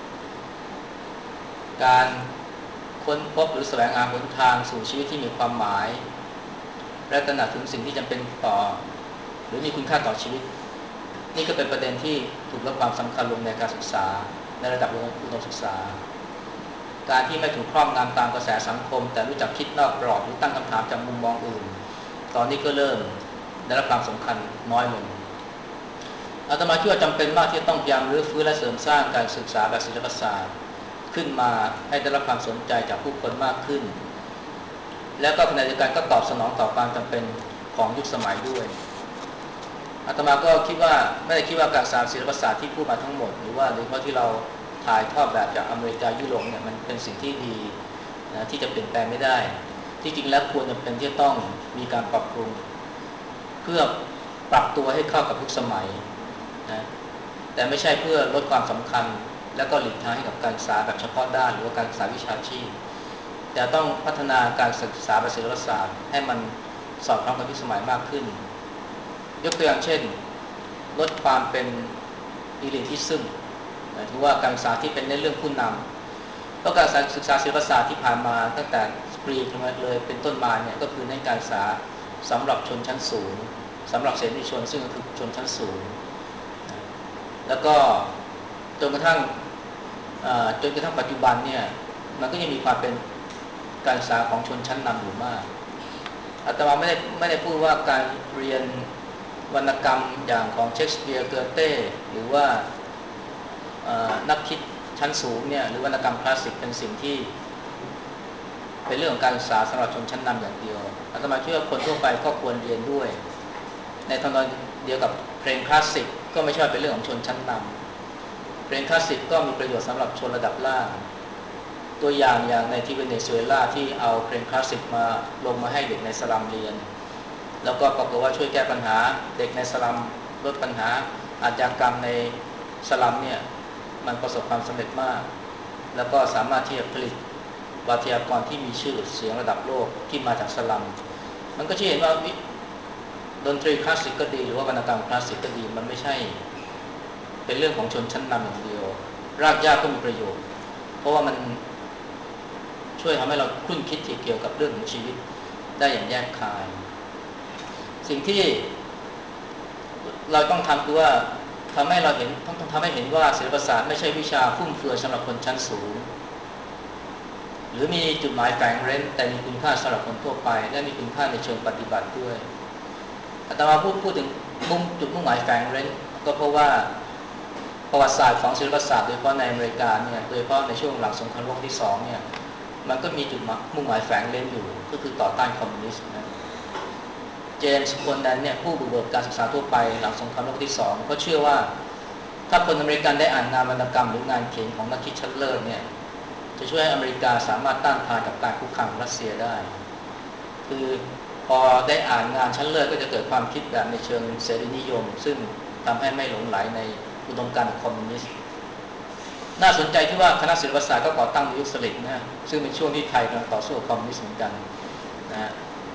การค้นพบหรือแสวงหาหนทางสู่ชีวิตที่มีความหมายและตระหนักถึงสิ่งที่จำเป็นต่อหรือมีคุณค่าต่อชีวิตนี่ก็เป็นประเด็นที่ถูกลดความสำคัญลงในการศึกษาในระดับอุดมศึกษาการที่ไม่ถูกครอบงำตามกระแสสังคมแต่รู้จักคิดนอกกรอบหรือตั้งคำถามจากมุมมองอื่นตอนนี้ก็เริ่มได้รับความสำคัญน้อยลงอาตมาคิดว่าจำเป็นมากที่ต้องพยายามรื้อฟื้นและเสริมสร้างการศึกษาแบบศิลปศาสตร์ขึ้นมาให้ได้รับความสนใจจากผู้คนมากขึ้นแล้วก็ขณะเดียวกันก็ตอบสนองต่อความจำเป็นของยุคสมัยด้วยอาตมาก็คิดว่าไม่ได้คิดว่าการศึกษาศิลปศาสตร์ที่พูดมาทั้งหมดหรือว่าโดยเฉพาะที่เราถ่ายทอดแบบจากอเมริกายุโรปเนี่ยมันเป็นสิ่งที่ดีนะที่จะเปลี่ยนแปลงไม่ได้ที่จริงแล้วควรจะเป็นที่ต้องมีการปรับปรุงเพื่อปรับตัวให้เข้ากับยุคสมัยนะแต่ไม่ใช่เพื่อลดความสำคัญแล้วก็หลีกทางให้กับการศึกษาแบบเฉพาะด้านหรือว่าการศึกษาวิชาชีพแต่ต้องพัฒนาการศึกษาแบบศิลปศาสตร์ให้มันสอดคล้องกับยุคสมัยมากขึ้นยกตัวอย่างเช่นลดความเป็นอิลิทิซึมหมายถึงว่าการศึกษาที่เป็นในเรื่องผู้นำเพราะการศึกษาศิลปศาสตร์ที่ผ่านมาตั้งแต่ปรีเลยเป็นต้นมาเนี่ยก็คือในการศึกษาสำหรับชนชั้นสูงสำหรับเสรีชนซึ่งก็คือชนชั้นสูงแล้วก็จนกระทั่งปัจจุบันเนี่ยมันก็ยังมีความเป็นการศึกษาของชนชั้นนำอยู่มากอาตมาไม่ได้พูดว่าการเรียนวรรณกรรมอย่างของเชคสเปียร์เกอเต้หรือว่านักคิดชั้นสูงเนี่ยหรือวรรณกรรมคลาสสิกเป็นสิ่งที่เป็นเรื่องของการศึกษาสำหรับชนชั้นนำอย่างเดียวอาตมาเชื่อคนทั่วไปก็ควรเรียนด้วยในทางเดียวกับเพลงคลาสสิกก็ไม่ใช่เป็นเรื่องของชนชั้นนำเพลงคลาสสิกก็มีประโยชน์สำหรับชนระดับล่างตัวอย่างในที่เวเนซุเอลาที่เอาเพลงคลาสสิกมาลงมาให้เด็กในสลัมเรียนแล้วก็ปรากฏว่าช่วยแก้ปัญหาเด็กในสลัมลดปัญหาอาชญากรรมในสลัมเนี่ยมันประสบความสำเร็จมากแล้วก็สามารถที่จะผลิตวิทยากรที่มีชื่อเสียงระดับโลกที่มาจากสลัมมันก็ชี้เห็นว่าดนตรีคลาสสิกก็ดีหรือว่าวรรณกรรมคลาสสิกก็ดีมันไม่ใช่เป็นเรื่องของชนชั้นนำอย่างเดียวรากหญ้าก็มีประโยชน์เพราะว่ามันช่วยทำให้เราคุ้นคิดเกี่ยวกับเรื่องของชีวิตได้อย่างแยกคายสิ่งที่เราต้องทำคือว่าทำให้เห็นว่าศิลปศาสตร์ไม่ใช่วิชาฟุ่มเฟือยสำหรับคนชั้นสูงหรือมีจุดหมายแฝงเร้นแต่มีคุณค่าสำหรับคนทั่วไปและมีคุณค่าในเชิงปฏิบัติด้วยอาตมาพูดถึงจุดมุ่งหมายแฝงเร้นก็เพราะว่าประวัติศาสตร์ของศิลปศาสตร์โดยเฉพาะในอเมริกาเนี่ยโดยเฉพาะในช่วงหลังสงครามโลกที่2เนี่ยมันก็มีจุดมุ่งหมายแฝงเร้นอยู่ก็คือต่อต้านคอมมิวนิสต์นะเจมส์คนนั้นเนี่ยผู้บุกเบิกการศึกษาทั่วไปหลังสงครามโลกที่2ก็เชื่อว่าถ้าคนอเมริกันได้อ่านงานวรรณกรรมหรืองานเขียนของนักคิดชั้นเลิศเนี่ยจะช่วยให้อเมริกาสามารถต้านทานกับการคุกคามรัสเซียได้คือพอได้อ่านงานชั้นเลิศก็จะเกิดความคิดแบบในเชิงเสรีนิยมซึ่งทำให้ไม่หลงไหลในอุดมการณ์คอมมิวนิสต์น่าสนใจที่ว่าคณะศิลปศาสตร์ก็ก่อตั้งในยุคสลิดนะซึ่งเป็นช่วงที่ไทยกำลังต่อสู้กับคอมมิวนิสต์เหมือนกันนะ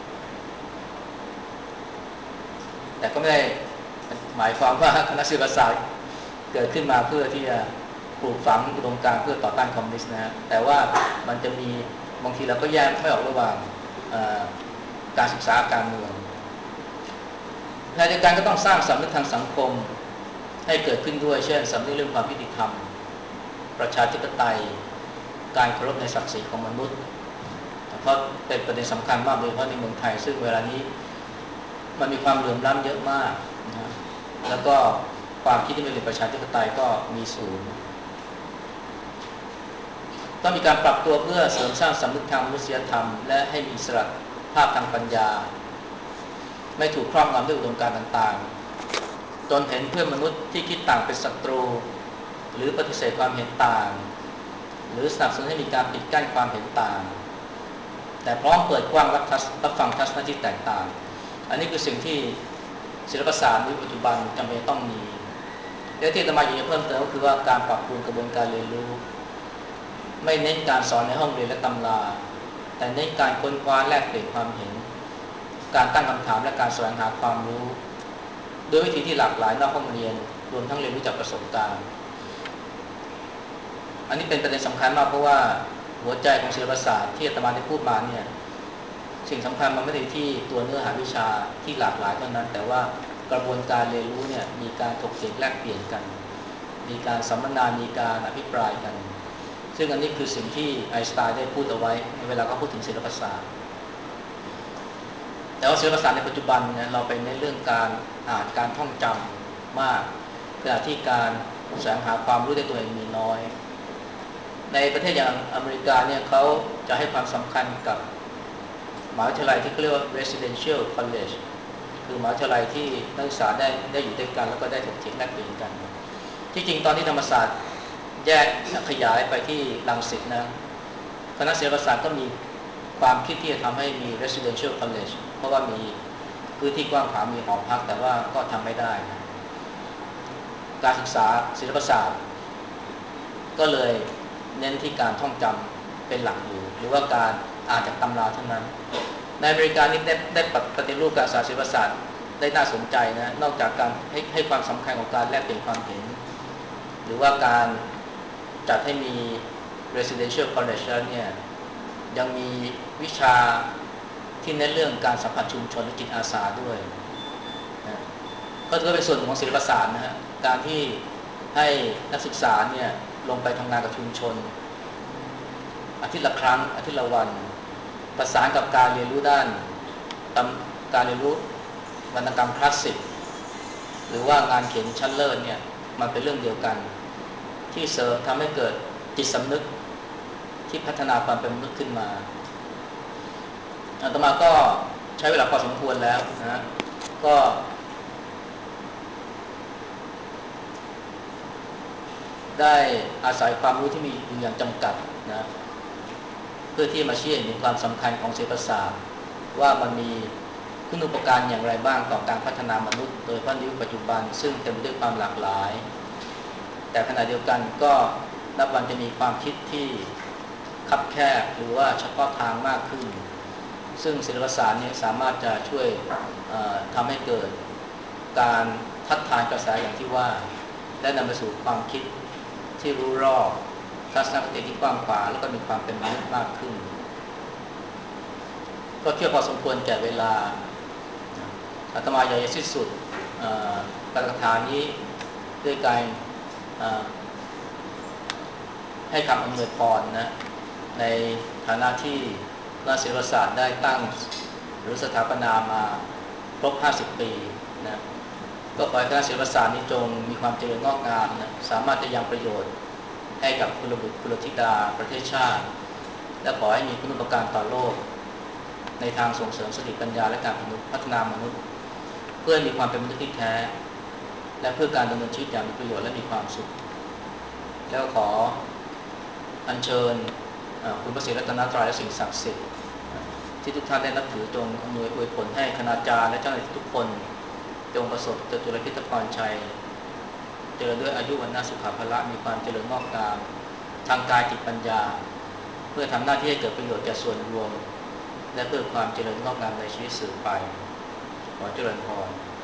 แต่ก็ไม่ได้หมายความว่าคณะศิลปศาสตร์เกิดขึ้นมาเพื่อที่จะปลูกฝังอุดมการณ์เพื่อต่อต้านคอมมิวนิสต์นะแต่ว่ามันจะมีบางทีเราก็แยกไม่ออกระหว่างการศึกษาการเมืองในเดียวกันก็ต้องสร้างสำนึกทางสังคมให้เกิดขึ้นด้วยเช่นสำนึกเรื่องความยุติธรรมประชาธิปไตยการเคารพในศักดิ์ศรีของมนุษย์เพราะเป็นประเด็นสำคัญมากโดยเฉพาะในเมืองไทยซึ่งเวลานี้มันมีความเหลื่อมล้ำเยอะมากนะแล้วก็ความคิดที่ไม่เป็นประชาธิปไตยก็มีสูงต้องมีการปรับตัวเพื่อเสริมสร้างสำนึกทางมนุษยธรรมและให้มีอิสรภาพทางปัญญาไม่ถูกครอบงำด้วยอุดมการณ์ต่างๆจนเห็นเพื่อนมนุษย์ที่คิดต่างเป็นศัตรูหรือปฏิเสธความเห็นต่างหรือสนับสนุนให้มีการปิดกั้นความเห็นต่างแต่พร้อมเปิดกว้างรับฟังทัศนคติแตกต่างอันนี้คือสิ่งที่ศิลปศาสตร์ในปัจจุบันจำเป็นต้องมีและที่อาตมาอยากจะเพิ่มเติมก็คือว่าการปรับปรุงกระบวนการเรียนรู้ไม่เน้นการสอนในห้องเรียนและตำราแต่เน้นการค้นคว้าแลกเปลี่ยนความเห็นการตั้งคำถามและการแสวงหาความรู้ด้วยวิธีที่หลากหลายนอกห้องเรียนรวมทั้งเรียนรู้จากประสบการณ์อันนี้เป็นประเด็นสำคัญมากเพราะว่าหัวใจของศิลปศาสตร์ที่อาตมาได้พูดมาเนี่ยสิ่งสำคัญมันไม่ได้ที่ตัวเนื้อหาวิชาที่หลากหลายเท่านั้นแต่ว่ากระบวนการเรียนรู้เนี่ยมีการถกเถียงแลกเปลี่ยนกันมีการสัมมนามีการอภิปรายกันซึ่งอันนี้คือสิ่งที่ไอน์สไตน์ได้พูดเอาไว้เวลาเขาพูดถึงศิลปศาสตร์แต่ว่าศิลปศาสตร์ในปัจจุบันเนี่ยเราไปในเรื่องการอ่านการท่องจำมากขณะที่การแสวงหาความรู้ในตัวเองมีน้อยในประเทศอย่างอเมริกาเนี่ยเขาจะให้ความสำคัญกับมหาวิทยาลัยที่เรียกว่า residential college คือมหาวิทยาลัยที่นักศึกษาได้อยู่ด้วยกันแล้วก็ได้ถกเถียงแลกเปลี่ยนกันที่จริงตอนที่ธรรมศาสตร์แยกขยายไปที่รังสิตนะคณะศิลปศาสตร์ก็มีความคิดที่จะทำให้มี residential college เพราะว่ามีพื้นที่กว้างขวางมีหอพักแต่ว่าก็ทำไม่ได้การศึกษาศิลปศาสตร์ก็เลยเน้นที่การท่องจำเป็นหลักอยู่หรือว่าการอ่านจากตำราเท่านั้นในอเมริกานี่ได้ปฏิรูปการศึกษาศิลปศาสตร์ได้น่าสนใจนะนอกจากการให้ความสำคัญของการแลกเปลี่ยนความเห็นหรือว่าการจัดให้มี residential college เนี่ยยังมีวิชาที่เน้นเรื่องการสัมผัสชุมชนและจิตอาสาด้วยนะก็ถือเป็นส่วนของศิลปศาสตร์นะฮะการที่ให้นักศึกษาเนี่ยลงไปทำงานกับชุมชนอาทิตย์ละครั้งอาทิตย์ละวันประสานกับการเรียนรู้ด้านการเรียนรู้วรรณกรรมคลาสสิกหรือว่างานเขียนชั้นเลิศเนี่ยมันเป็นเรื่องเดียวกันที่เสริมทำให้เกิดจิตสำนึกที่พัฒนาความเป็นมนุษย์ขึ้นมาอาตมาก็ใช้เวลาพอสมควรแล้วนะก็ได้อาศัยความรู้ที่มีอยู่อย่างจำกัดนะเพื่อที่มาชี้เห็นถึงความสำคัญของศิลปศาสตร์ว่ามันมีคุณูปการอย่างไรบ้างต่อการพัฒนามนุษย์โดยเฉพาะในยุคปัจจุบันซึ่งเต็มไปด้วยความหลากหลายแต่ขณะเดียวกันก็นับวันจะมีความคิดที่คับแคบหรือว่าเฉพาะทางมากขึ้นซึ่งศิลปศาสตร์นี้สามารถจะช่วยทำให้เกิดการทัดทานกระแสอย่างที่ว่าและนำไปสู่ความคิดที่รู้รอบทัศนคติที่กว้างขวางแล้วก็มีความเป็นมนุษย์มากขึ้นก็เที่ยวพอสมควรแก่เวลาอาตมาอยากจะสิ้นสุดปาฐกถานี้ด้วยการให้คำอำนวยพรนะในฐานะที่คณะศิลปศาสตร์ได้ตั้งหรือสถาปนามาครบ50 ปีนะก็ขอให้คณะศิลปศาสตร์นี้จงมีความเจริญงอกงามนะสามารถจะยังประโยชน์ให้กับกุลบุตรกุลธิดาประเทศชาติและขอให้มีคุณูปการต่อโลกในทางส่งเสริมสติปัญญาและการพัฒนามนุษย์เพื่อมีความเป็นมนุษย์ที่แท้และเพื่อการดำเนินชีวิตอย่างมีประโยชน์และมีความสุขแล้วขออัญเชิญคุณพระศรีรัตนตรัยและสิ่งศักดิ์สิทธิ์ที่ทุกท่านได้นับถือจงอำนวยอวยผลให้คณาจารย์และเจ้าหน้าที่ทุกคนจงประสบจตุรพิธพรชัยเจริญด้วยอายุวันนาสุขภาละมีความเจริญงอกงามทางกายจิตปัญญาเพื่อทำหน้าที่ให้เกิดประโยชน์แก่ส่วนรวมและเพื่อความเจริญงอกงามในชีวิตสืบไปขอเจริญพร